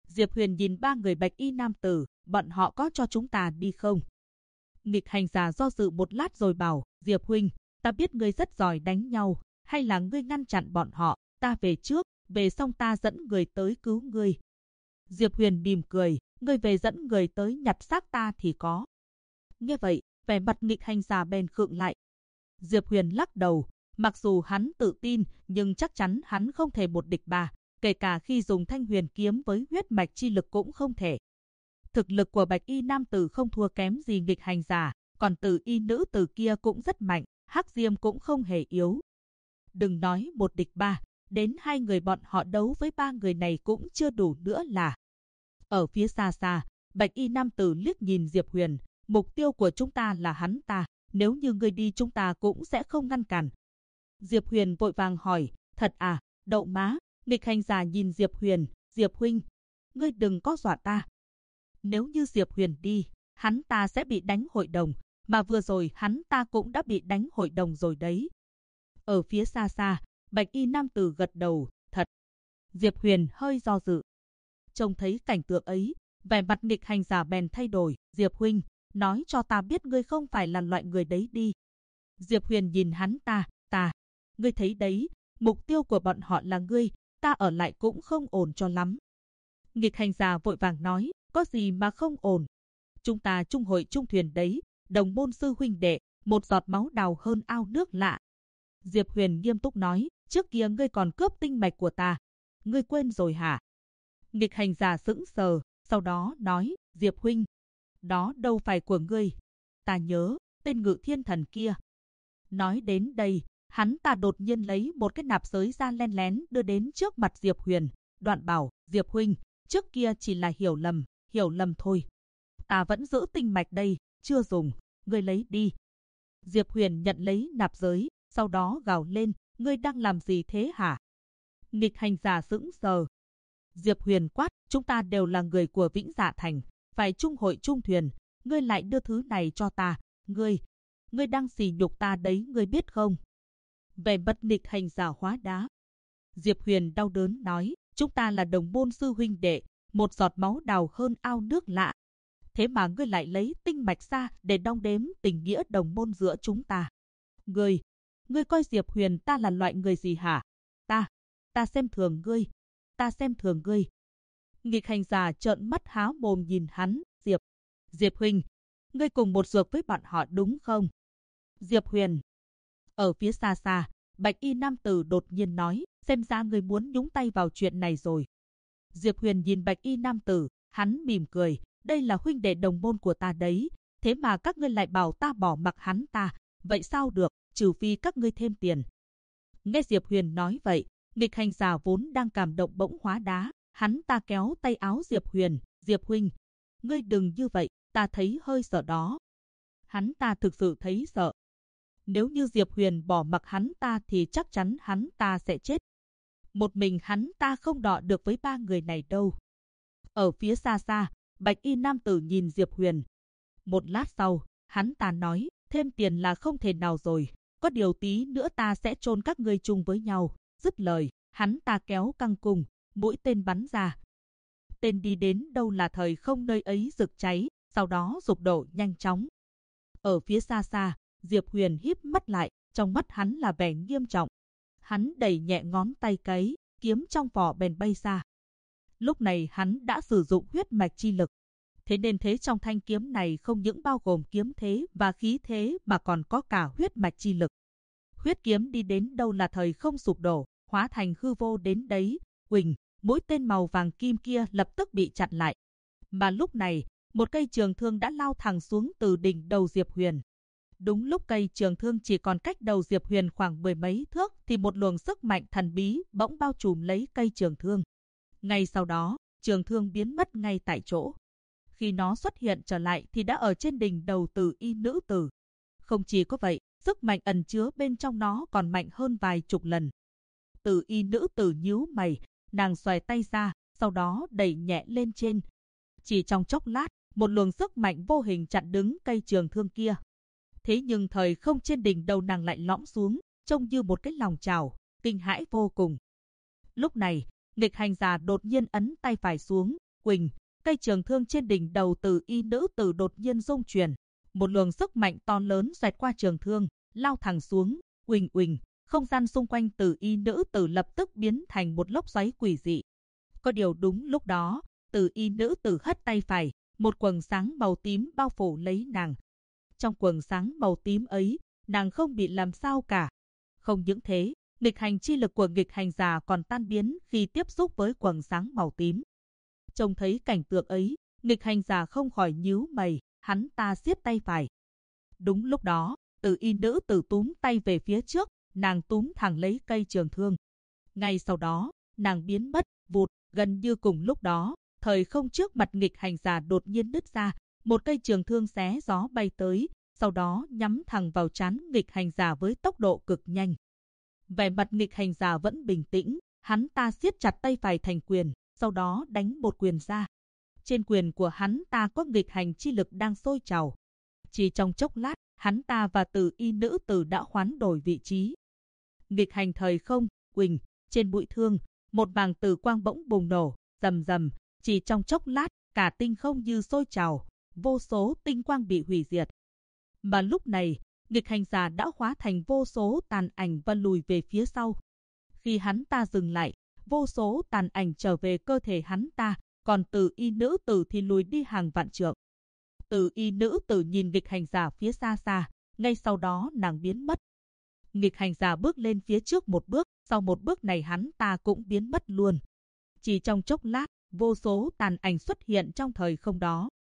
Diệp Huyền nhìn ba người bạch y nam tử, bọn họ có cho chúng ta đi không? Nghịch hành giả do dự một lát rồi bảo, Diệp huynh, ta biết ngươi rất giỏi đánh nhau, hay là ngươi ngăn chặn bọn họ, ta về trước, về xong ta dẫn người tới cứu ngươi. Diệp Huyền mỉm cười, ngươi về dẫn người tới nhặt xác ta thì có. Nghe vậy, vẻ mặt nghịch hành giả bèn khựng lại. Diệp Huyền lắc đầu, mặc dù hắn tự tin, nhưng chắc chắn hắn không thể một địch ba, kể cả khi dùng thanh huyền kiếm với huyết mạch chi lực cũng không thể. Thực lực của bạch y nam tử không thua kém gì nghịch hành giả, còn tử y nữ tử kia cũng rất mạnh, hắc diêm cũng không hề yếu. Đừng nói một địch ba, đến hai người bọn họ đấu với ba người này cũng chưa đủ nữa là. Ở phía xa xa, bạch y nam tử liếc nhìn Diệp Huyền, mục tiêu của chúng ta là hắn ta, nếu như ngươi đi chúng ta cũng sẽ không ngăn cản. Diệp Huyền vội vàng hỏi, thật à, đậu má, nghịch hành giả nhìn Diệp Huyền, Diệp huynh, ngươi đừng có dọa ta. Nếu như Diệp Huyền đi, hắn ta sẽ bị đánh hội đồng, mà vừa rồi hắn ta cũng đã bị đánh hội đồng rồi đấy. Ở phía xa xa, bạch y nam tử gật đầu, thật. Diệp Huyền hơi do dự. Trông thấy cảnh tượng ấy, vẻ mặt nghịch hành giả bèn thay đổi, Diệp huynh, nói cho ta biết ngươi không phải là loại người đấy đi. Diệp Huyền nhìn hắn ta, ngươi thấy đấy, mục tiêu của bọn họ là ngươi, ta ở lại cũng không ổn cho lắm. Nghịch hành giả vội vàng nói, có gì mà không ổn. Chúng ta chung hội chung thuyền đấy, đồng môn sư huynh đệ, một giọt máu đào hơn ao nước lạ. Diệp Huyền nghiêm túc nói, trước kia ngươi còn cướp tinh mạch của ta, ngươi quên rồi hả? Nghịch hành giả sững sờ, sau đó nói, Diệp huynh, đó đâu phải của ngươi, ta nhớ, tên Ngự Thiên Thần kia. Nói đến đây, hắn ta đột nhiên lấy một cái nạp giới ra len lén đưa đến trước mặt Diệp Huyền, đoạn bảo, Diệp huynh, trước kia chỉ là hiểu lầm thôi. Ta vẫn giữ tinh mạch đây, chưa dùng, ngươi lấy đi. Diệp Huyền nhận lấy nạp giới, sau đó gào lên, ngươi đang làm gì thế hả? Nghịch hành giả sững sờ. Diệp Huyền quát, chúng ta đều là người của Vĩnh Dạ Thành, phải chung hội chung thuyền, ngươi lại đưa thứ này cho ta, ngươi đang sỉ nhục ta đấy, ngươi biết không? Vẻ mặt nghịch hành giả hóa đá. Diệp Huyền đau đớn nói, chúng ta là đồng môn sư huynh đệ, một giọt máu đào hơn ao nước lạ. Thế mà ngươi lại lấy tinh mạch ra để đong đếm tình nghĩa đồng môn giữa chúng ta. Ngươi coi Diệp Huyền ta là loại người gì hả? Ta xem thường ngươi. Nghịch hành giả trợn mắt há mồm nhìn hắn, Diệp huynh, ngươi cùng một ruột với bọn họ đúng không? Diệp Huyền. Ở phía xa xa, bạch y nam tử đột nhiên nói, xem ra ngươi muốn nhúng tay vào chuyện này rồi. Diệp Huyền nhìn bạch y nam tử, hắn mỉm cười, đây là huynh đệ đồng môn của ta đấy, thế mà các ngươi lại bảo ta bỏ mặc hắn ta, vậy sao được, trừ phi các ngươi thêm tiền. Nghe Diệp Huyền nói vậy, nghịch hành giả vốn đang cảm động bỗng hóa đá, hắn ta kéo tay áo Diệp Huyền, Diệp huynh, ngươi đừng như vậy, ta thấy hơi sợ đó. Hắn ta thực sự thấy sợ. Nếu như Diệp Huyền bỏ mặc hắn ta thì chắc chắn hắn ta sẽ chết. Một mình hắn ta không đọ được với ba người này đâu. Ở phía xa xa, bạch y nam tử nhìn Diệp Huyền. Một lát sau, hắn ta nói, thêm tiền là không thể nào rồi, có điều tí nữa ta sẽ chôn các ngươi chung với nhau. Dứt lời, hắn ta kéo căng cung, mũi tên bắn ra. Tên đi đến đâu là thời không nơi ấy rực cháy, sau đó sụp đổ nhanh chóng. Ở phía xa xa, Diệp Huyền híp mắt lại, trong mắt hắn là vẻ nghiêm trọng. Hắn đẩy nhẹ ngón tay cấy, kiếm trong vỏ bèn bay ra. Lúc này hắn đã sử dụng huyết mạch chi lực. Thế nên thế trong thanh kiếm này không những bao gồm kiếm thế và khí thế mà còn có cả huyết mạch chi lực. Huyết kiếm đi đến đâu là thời không sụp đổ, hóa thành hư vô đến đấy. Huỳnh, mũi tên màu vàng kim kia lập tức bị chặn lại. Mà lúc này, một cây trường thương đã lao thẳng xuống từ đỉnh đầu Diệp Huyền. Đúng lúc cây trường thương chỉ còn cách đầu Diệp Huyền khoảng 10 mấy thước thì một luồng sức mạnh thần bí bỗng bao trùm lấy cây trường thương. Ngay sau đó, trường thương biến mất ngay tại chỗ. Khi nó xuất hiện trở lại thì đã ở trên đỉnh đầu Tử y nữ tử. Không chỉ có vậy, sức mạnh ẩn chứa bên trong nó còn mạnh hơn vài chục lần. Tử y nữ tử nhíu mày, nàng xoay tay ra, sau đó đẩy nhẹ lên trên. Chỉ trong chốc lát, một luồng sức mạnh vô hình chặn đứng cây trường thương kia. Thế nhưng thời không trên đỉnh đầu nàng lại lõm xuống, trông như một cái lòng chảo, kinh hãi vô cùng. Lúc này, nghịch hành giả đột nhiên ấn tay phải xuống, Quỳnh, cây trường thương trên đỉnh đầu Từ Y nữ tử đột nhiên rung chuyển. Một luồng sức mạnh to lớn xoẹt qua trường thương, lao thẳng xuống. Uỳnh uỳnh, không gian xung quanh Từ Y nữ tử lập tức biến thành một lốc xoáy quỷ dị. Có điều đúng lúc đó, Từ Y nữ tử hất tay phải, một quầng sáng màu tím bao phủ lấy nàng. Trong quầng sáng màu tím ấy, nàng không bị làm sao cả. Không những thế, nghịch hành chi lực của nghịch hành giả còn tan biến khi tiếp xúc với quầng sáng màu tím. Trông thấy cảnh tượng ấy, nghịch hành giả không khỏi nhíu mày, hắn ta siết tay phải. Đúng lúc đó, Từ Y nữ tử túm tay về phía trước, nàng túm thẳng lấy cây trường thương. Ngay sau đó, nàng biến mất, vụt, gần như cùng lúc đó, thời không trước mặt nghịch hành giả đột nhiên nứt ra, một cây trường thương xé gió bay tới, sau đó nhắm thẳng vào trán nghịch hành giả với tốc độ cực nhanh. Vẻ mặt nghịch hành giả vẫn bình tĩnh, hắn ta siết chặt tay phải thành quyền, sau đó đánh một quyền ra. Trên quyền của hắn ta có nghịch hành chi lực đang sôi trào. Chỉ trong chốc lát, hắn ta và Từ Y nữ tử đã hoán đổi vị trí. Nghịch hành thời không, Quỳnh, trên mũi thương, một mảng tử quang bỗng bùng nổ, rầm rầm, chỉ trong chốc lát, cả tinh không như sôi trào, vô số tinh quang bị hủy diệt. Mà lúc này, nghịch hành giả đã hóa thành vô số tàn ảnh và lùi về phía sau. Khi hắn ta dừng lại, vô số tàn ảnh trở về cơ thể hắn ta, còn Từ Y nữ tử thì lùi đi hàng vạn trượng. Từ Y nữ tử nhìn nghịch hành giả phía xa xa, ngay sau đó nàng biến mất. Nghịch hành giả bước lên phía trước một bước, sau một bước này hắn ta cũng biến mất luôn. Chỉ trong chốc lát, vô số tàn ảnh xuất hiện trong thời không đó.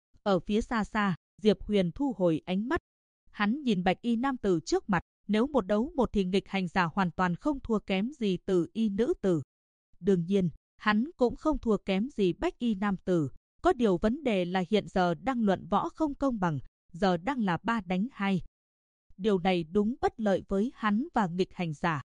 Ở phía xa xa, Diệp Huyền thu hồi ánh mắt. Hắn nhìn bạch y nam tử trước mặt, nếu một đấu một thì nghịch hành giả hoàn toàn không thua kém gì Từ Y nữ tử. Đương nhiên, hắn cũng không thua kém gì bách y nam tử. Có điều vấn đề là hiện giờ đang luận võ không công bằng, giờ đang là 3 đánh 2. Điều này đúng bất lợi với hắn và nghịch hành giả.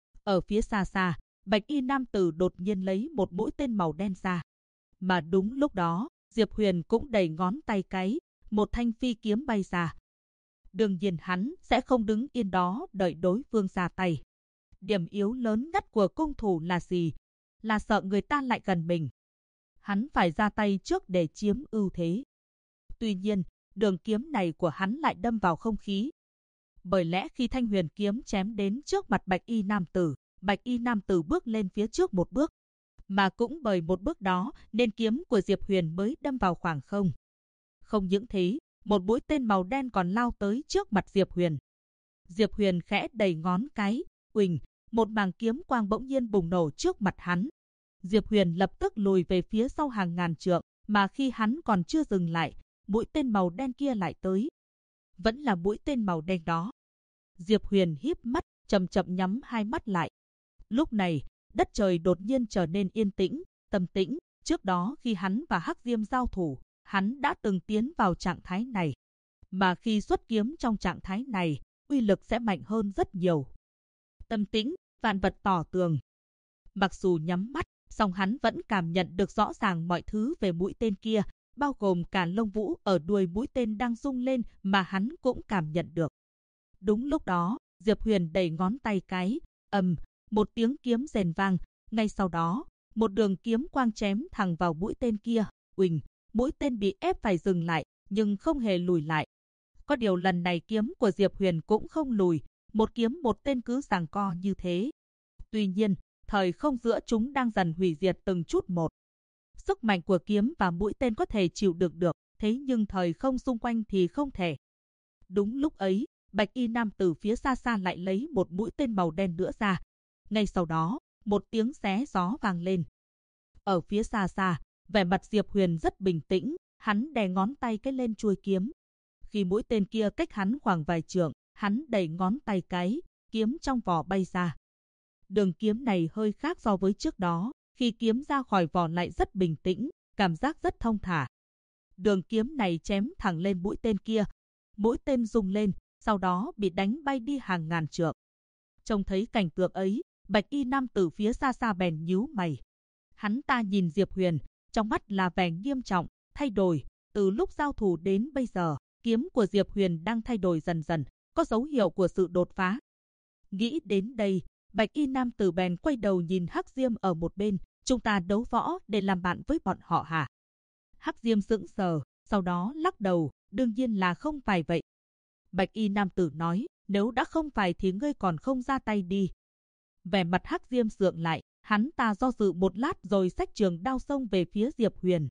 Ở phía xa xa, bạch y nam tử đột nhiên lấy một mũi tên màu đen ra. Mà đúng lúc đó, Diệp Huyền cũng đẩy ngón tay cái, một thanh phi kiếm bay ra. Đương nhiên hắn sẽ không đứng yên đó đợi đối phương ra tay. Điểm yếu lớn nhất của cung thủ là gì? Là sợ người ta lại gần mình. Hắn phải ra tay trước để chiếm ưu thế. Tuy nhiên, đường kiếm này của hắn lại đâm vào không khí. Bởi lẽ khi thanh huyền kiếm chém đến trước mặt bạch y nam tử bước lên phía trước một bước. Mà cũng bởi một bước đó nên kiếm của Diệp Huyền mới đâm vào khoảng không. Không những thế, một mũi tên màu đen còn lao tới trước mặt Diệp Huyền. Diệp Huyền khẽ đẩy ngón cái, uỳnh, một mảng kiếm quang bỗng nhiên bùng nổ trước mặt hắn. Diệp Huyền lập tức lùi về phía sau hàng ngàn trượng, mà khi hắn còn chưa dừng lại, mũi tên màu đen kia lại tới. Vẫn là mũi tên màu đen đó. Diệp Huyền híp mắt, chậm chậm nhắm hai mắt lại. Lúc này, đất trời đột nhiên trở nên yên tĩnh, tâm tĩnh. Trước đó khi hắn và Hắc Diêm giao thủ, hắn đã từng tiến vào trạng thái này. Mà khi xuất kiếm trong trạng thái này, uy lực sẽ mạnh hơn rất nhiều. Tâm tĩnh, vạn vật tỏ tường. Mặc dù nhắm mắt, song hắn vẫn cảm nhận được rõ ràng mọi thứ về mũi tên kia, bao gồm cả lông vũ ở đuôi mũi tên đang rung lên mà hắn cũng cảm nhận được. Đúng lúc đó, Diệp Huyền đẩy ngón tay cái, một tiếng kiếm rền vang, ngay sau đó, một đường kiếm quang chém thẳng vào mũi tên kia, uỳnh, mũi tên bị ép phải dừng lại, nhưng không hề lùi lại. Có điều lần này kiếm của Diệp Huyền cũng không lùi, một kiếm một tên cứ giằng co như thế. Tuy nhiên, thời không giữa chúng đang dần hủy diệt từng chút một. Sức mạnh của kiếm và mũi tên có thể chịu đựng được, thế nhưng thời không xung quanh thì không thể. Đúng lúc ấy, bạch y nam tử phía xa xa lại lấy một mũi tên màu đen nữa ra. Ngay sau đó, một tiếng xé gió vang lên. Ở phía xa xa, vẻ mặt Diệp Huyền rất bình tĩnh, hắn đè ngón tay cái lên chuôi kiếm. Khi mũi tên kia cách hắn khoảng vài trượng, hắn đẩy ngón tay cái, kiếm trong vỏ bay ra. Đường kiếm này hơi khác so với trước đó, khi kiếm ra khỏi vỏ lại rất bình tĩnh, cảm giác rất thông thả. Đường kiếm này chém thẳng lên mũi tên kia, mũi tên rung lên, sau đó bị đánh bay đi hàng ngàn trượng. Trông thấy cảnh tượng ấy, bạch y nam tử phía xa xa bèn nhíu mày. Hắn ta nhìn Diệp Huyền, trong mắt là vẻ nghiêm trọng, thay đổi. Từ lúc giao thủ đến bây giờ, kiếm của Diệp Huyền đang thay đổi dần dần, có dấu hiệu của sự đột phá. Nghĩ đến đây, bạch y nam tử bèn quay đầu nhìn Hắc Diêm ở một bên, chúng ta đấu võ để làm bạn với bọn họ hả? Hắc Diêm sững sờ, sau đó lắc đầu, đương nhiên là không phải vậy. Bạch y nam tử nói, nếu đã không phải thì ngươi còn không ra tay đi. Vẻ mặt Hắc Diêm sượng lại, hắn ta do dự một lát rồi xách trường đao xông về phía Diệp Huyền.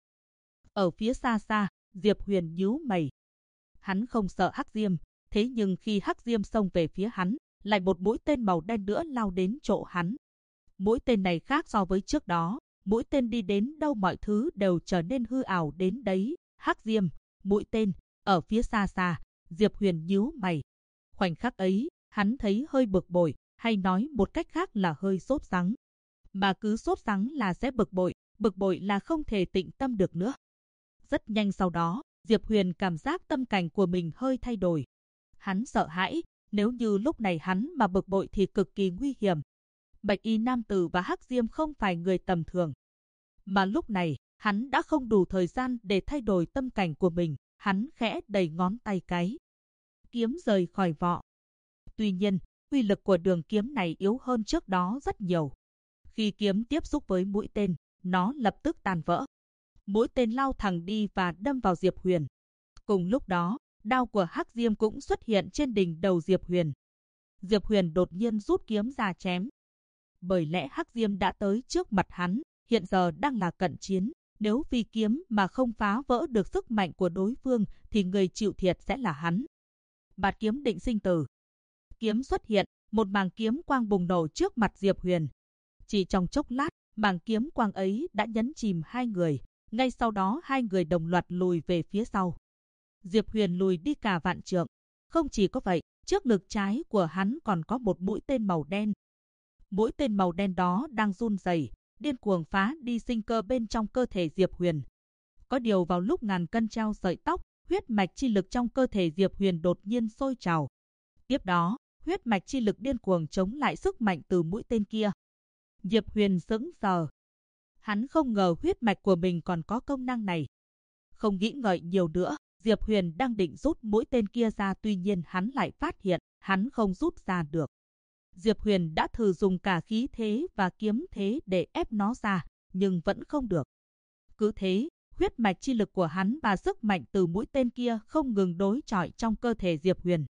Ở phía xa xa, Diệp Huyền nhíu mày. Hắn không sợ Hắc Diêm, thế nhưng khi Hắc Diêm xông về phía hắn, lại một mũi tên màu đen nữa lao đến chỗ hắn. Mũi tên này khác so với trước đó, mũi tên đi đến đâu mọi thứ đều trở nên hư ảo đến đấy. Hắc Diêm, mũi tên, ở phía xa xa, Diệp Huyền nhíu mày. Khoảnh khắc ấy, hắn thấy hơi bực bội, hay nói một cách khác là hơi sốt sắng. Mà cứ sốt sắng là sẽ bực bội là không thể tĩnh tâm được nữa. Rất nhanh sau đó, Diệp Huyền cảm giác tâm cảnh của mình hơi thay đổi. Hắn sợ hãi, nếu như lúc này hắn mà bực bội thì cực kỳ nguy hiểm. Bạch y nam tử và Hắc Diêm không phải người tầm thường. Mà lúc này, hắn đã không đủ thời gian để thay đổi tâm cảnh của mình. Hắn khẽ đẩy ngón tay cái. Kiếm rời khỏi vỏ. Tuy nhiên, uy lực của đường kiếm này yếu hơn trước đó rất nhiều. Khi kiếm tiếp xúc với mũi tên, nó lập tức tan vỡ. Mũi tên lao thẳng đi và đâm vào Diệp Huyền. Cùng lúc đó, đao của Hắc Diêm cũng xuất hiện trên đỉnh đầu Diệp Huyền. Diệp Huyền đột nhiên rút kiếm ra chém. Bởi lẽ Hắc Diêm đã tới trước mặt hắn, hiện giờ đang là cận chiến. Nếu vì kiếm mà không phá vỡ được sức mạnh của đối phương, thì người chịu thiệt sẽ là hắn. Bạt kiếm định sinh tử. Kiếm xuất hiện, một màng kiếm quang bùng nổ trước mặt Diệp Huyền. Chỉ trong chốc lát, màng kiếm quang ấy đã nhấn chìm hai người. Ngay sau đó hai người đồng loạt lùi về phía sau. Diệp Huyền lùi đi cả vạn trượng. Không chỉ có vậy, trước ngực trái của hắn còn có một mũi tên màu đen. Mũi tên màu đen đó đang run rẩy, điên cuồng phá đi sinh cơ bên trong cơ thể Diệp Huyền. Có điều vào lúc ngàn cân treo sợi tóc, huyết mạch chi lực trong cơ thể Diệp Huyền đột nhiên sôi trào. Tiếp đó, huyết mạch chi lực điên cuồng chống lại sức mạnh từ mũi tên kia. Diệp Huyền sững sờ. Hắn không ngờ huyết mạch của mình còn có công năng này. Không nghĩ ngợi nhiều nữa, Diệp Huyền đang định rút mũi tên kia ra, tuy nhiên hắn lại phát hiện hắn không rút ra được. Diệp Huyền đã thử dùng cả khí thế và kiếm thế để ép nó ra, nhưng vẫn không được. Cứ thế, huyết mạch chi lực của hắn và sức mạnh từ mũi tên kia không ngừng đối chọi trong cơ thể Diệp Huyền.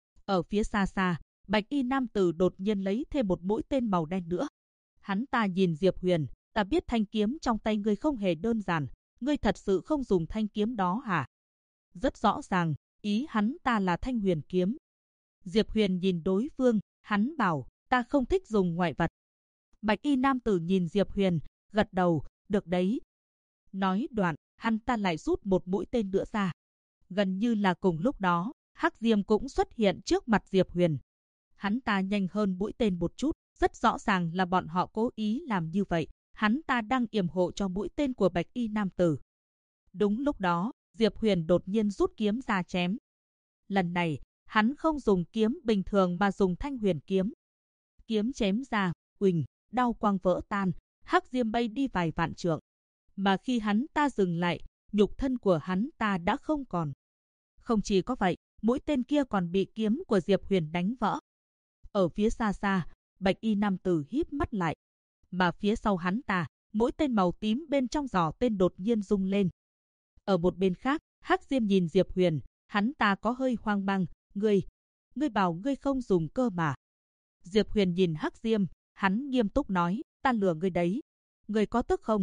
Ở phía xa xa, Bạch y nam tử đột nhiên lấy thêm một mũi tên màu đen nữa. Hắn ta nhìn Diệp Huyền, ta biết thanh kiếm trong tay ngươi không hề đơn giản, ngươi thật sự không dùng thanh kiếm đó hả? Rất rõ ràng, ý hắn ta là thanh huyền kiếm. Diệp Huyền nhìn đối phương, hắn bảo, ta không thích dùng ngoại vật. Bạch y nam tử nhìn Diệp Huyền, gật đầu, được đấy. Nói đoạn, hắn ta lại rút một mũi tên nữa ra. Gần như là cùng lúc đó, Hắc Diêm cũng xuất hiện trước mặt Diệp Huyền. Hắn ta nhanh hơn mũi tên một chút, rất rõ ràng là bọn họ cố ý làm như vậy. Hắn ta đang yểm hộ cho mũi tên của Bạch y nam tử. Đúng lúc đó, Diệp Huyền đột nhiên rút kiếm ra chém. Lần này, hắn không dùng kiếm bình thường mà dùng thanh huyền kiếm. Kiếm chém ra, uỳnh, đao quang vỡ tan, Hắc Diêm bay đi vài vạn trượng. Mà khi hắn ta dừng lại, nhục thân của hắn ta đã không còn. Không chỉ có vậy, mũi tên kia còn bị kiếm của Diệp Huyền đánh vỡ. Ở phía xa xa, Bạch y nam tử híp mắt lại. Mà phía sau hắn ta, mũi tên màu tím bên trong giỏ tên đột nhiên rung lên. Ở một bên khác, Hắc Diêm nhìn Diệp Huyền, hắn ta có hơi hoang mang, ngươi bảo ngươi không dùng cơ mà. Diệp Huyền nhìn Hắc Diêm, hắn nghiêm túc nói, ta lừa ngươi đấy. Ngươi có tức không?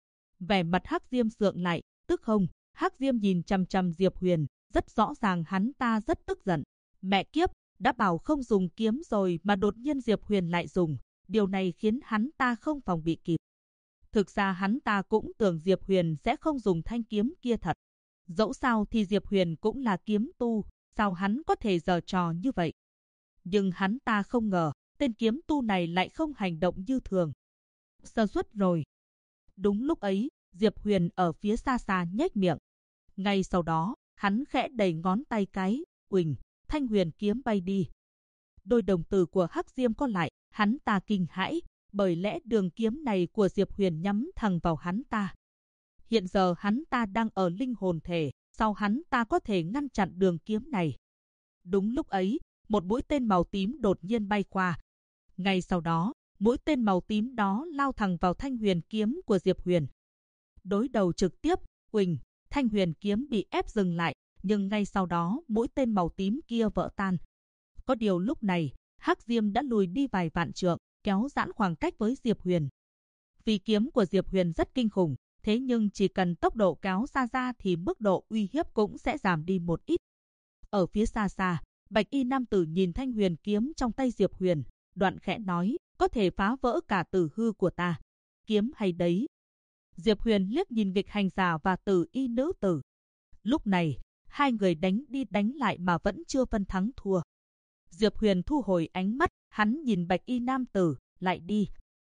Vẻ mặt Hắc Diêm sượng lại, tức không? Hắc Diêm nhìn chằm chằm Diệp Huyền, rất rõ ràng hắn ta rất tức giận. Mẹ kiếp, đã bảo không dùng kiếm rồi mà đột nhiên Diệp Huyền lại dùng. Điều này khiến hắn ta không phòng bị kịp. Thực ra hắn ta cũng tưởng Diệp Huyền sẽ không dùng thanh kiếm kia thật. Dẫu sao thì Diệp Huyền cũng là kiếm tu, sao hắn có thể giở trò như vậy? Nhưng hắn ta không ngờ, tên kiếm tu này lại không hành động như thường. Sơ suất rồi. Đúng lúc ấy, Diệp Huyền ở phía xa xa nhếch miệng. Ngay sau đó, hắn khẽ đẩy ngón tay cái, uỳnh, thanh huyền kiếm bay đi. Đôi đồng tử của Hắc Diêm co lại, hắn ta kinh hãi, bởi lẽ đường kiếm này của Diệp Huyền nhắm thẳng vào hắn ta. Hiện giờ hắn ta đang ở linh hồn thể, sao hắn ta có thể ngăn chặn đường kiếm này? Đúng lúc ấy, một mũi tên màu tím đột nhiên bay qua. Ngay sau đó, mũi tên màu tím đó lao thẳng vào thanh huyền kiếm của Diệp Huyền. Đối đầu trực tiếp, uỳnh, thanh huyền kiếm bị ép dừng lại, nhưng ngay sau đó mũi tên màu tím kia vỡ tan. Có điều lúc này, Hắc Diêm đã lùi đi vài vạn trượng, kéo giãn khoảng cách với Diệp Huyền. Vì kiếm của Diệp Huyền rất kinh khủng, thế nhưng chỉ cần tốc độ kéo xa ra thì mức độ uy hiếp cũng sẽ giảm đi một ít. Ở phía xa xa, bạch y nam tử nhìn thanh huyền kiếm trong tay Diệp Huyền, đoạn khẽ nói, có thể phá vỡ cả tử hư của ta. Kiếm hay đấy. Diệp Huyền liếc nhìn nghịch hành giả và tử y nữ tử. Lúc này, hai người đánh đi đánh lại mà vẫn chưa phân thắng thua. Diệp Huyền thu hồi ánh mắt, hắn nhìn bạch y nam tử, lại đi.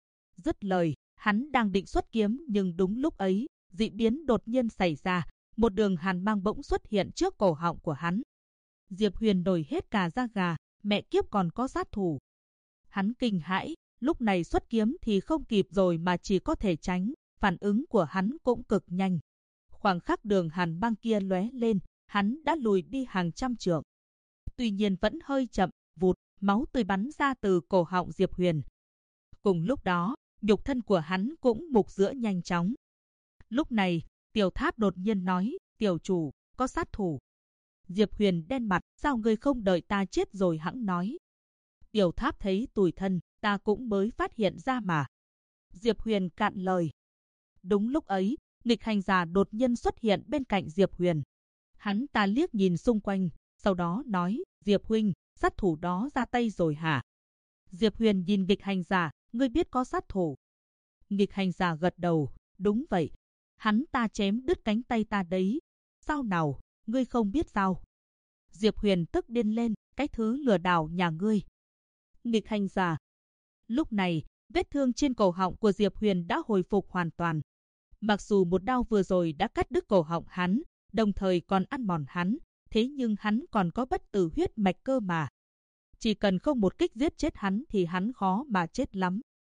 Dứt lời, hắn đang định xuất kiếm nhưng đúng lúc ấy, dị biến đột nhiên xảy ra, một đường hàn mang bỗng xuất hiện trước cổ họng của hắn. Diệp Huyền nổi hết cả da gà, mẹ kiếp còn có sát thủ. Hắn kinh hãi, lúc này xuất kiếm thì không kịp rồi mà chỉ có thể tránh, phản ứng của hắn cũng cực nhanh. Khoảng khắc đường hàn băng kia lóe lên, hắn đã lùi đi hàng trăm trượng. Tuy nhiên vẫn hơi chậm, vụt, máu tươi bắn ra từ cổ họng Diệp Huyền. Cùng lúc đó, nhục thân của hắn cũng mục rữa nhanh chóng. Lúc này, Tiểu Tháp đột nhiên nói, tiểu chủ, có sát thủ. Diệp Huyền đen mặt, sao ngươi không đợi ta chết rồi hẵng nói. Tiểu Tháp thấy tủi thân, ta cũng mới phát hiện ra mà. Diệp Huyền cạn lời. Đúng lúc ấy, nghịch hành giả đột nhiên xuất hiện bên cạnh Diệp Huyền. Hắn ta liếc nhìn xung quanh, sau đó nói, Diệp huynh, sát thủ đó ra tay rồi hả? Diệp Huyền nhìn nghịch hành giả, ngươi biết có sát thủ. Nghịch hành giả gật đầu, đúng vậy. Hắn ta chém đứt cánh tay ta đấy. Sao nào, ngươi không biết sao? Diệp Huyền tức điên lên, cái thứ lừa đảo nhà ngươi. Nghịch hành giả. Lúc này, vết thương trên cổ họng của Diệp Huyền đã hồi phục hoàn toàn. Mặc dù một đao vừa rồi đã cắt đứt cổ họng hắn, đồng thời còn ăn mòn hắn, thế nhưng hắn còn có bất tử huyết mạch cơ mà. Chỉ cần không một kích giết chết hắn thì hắn khó mà chết lắm.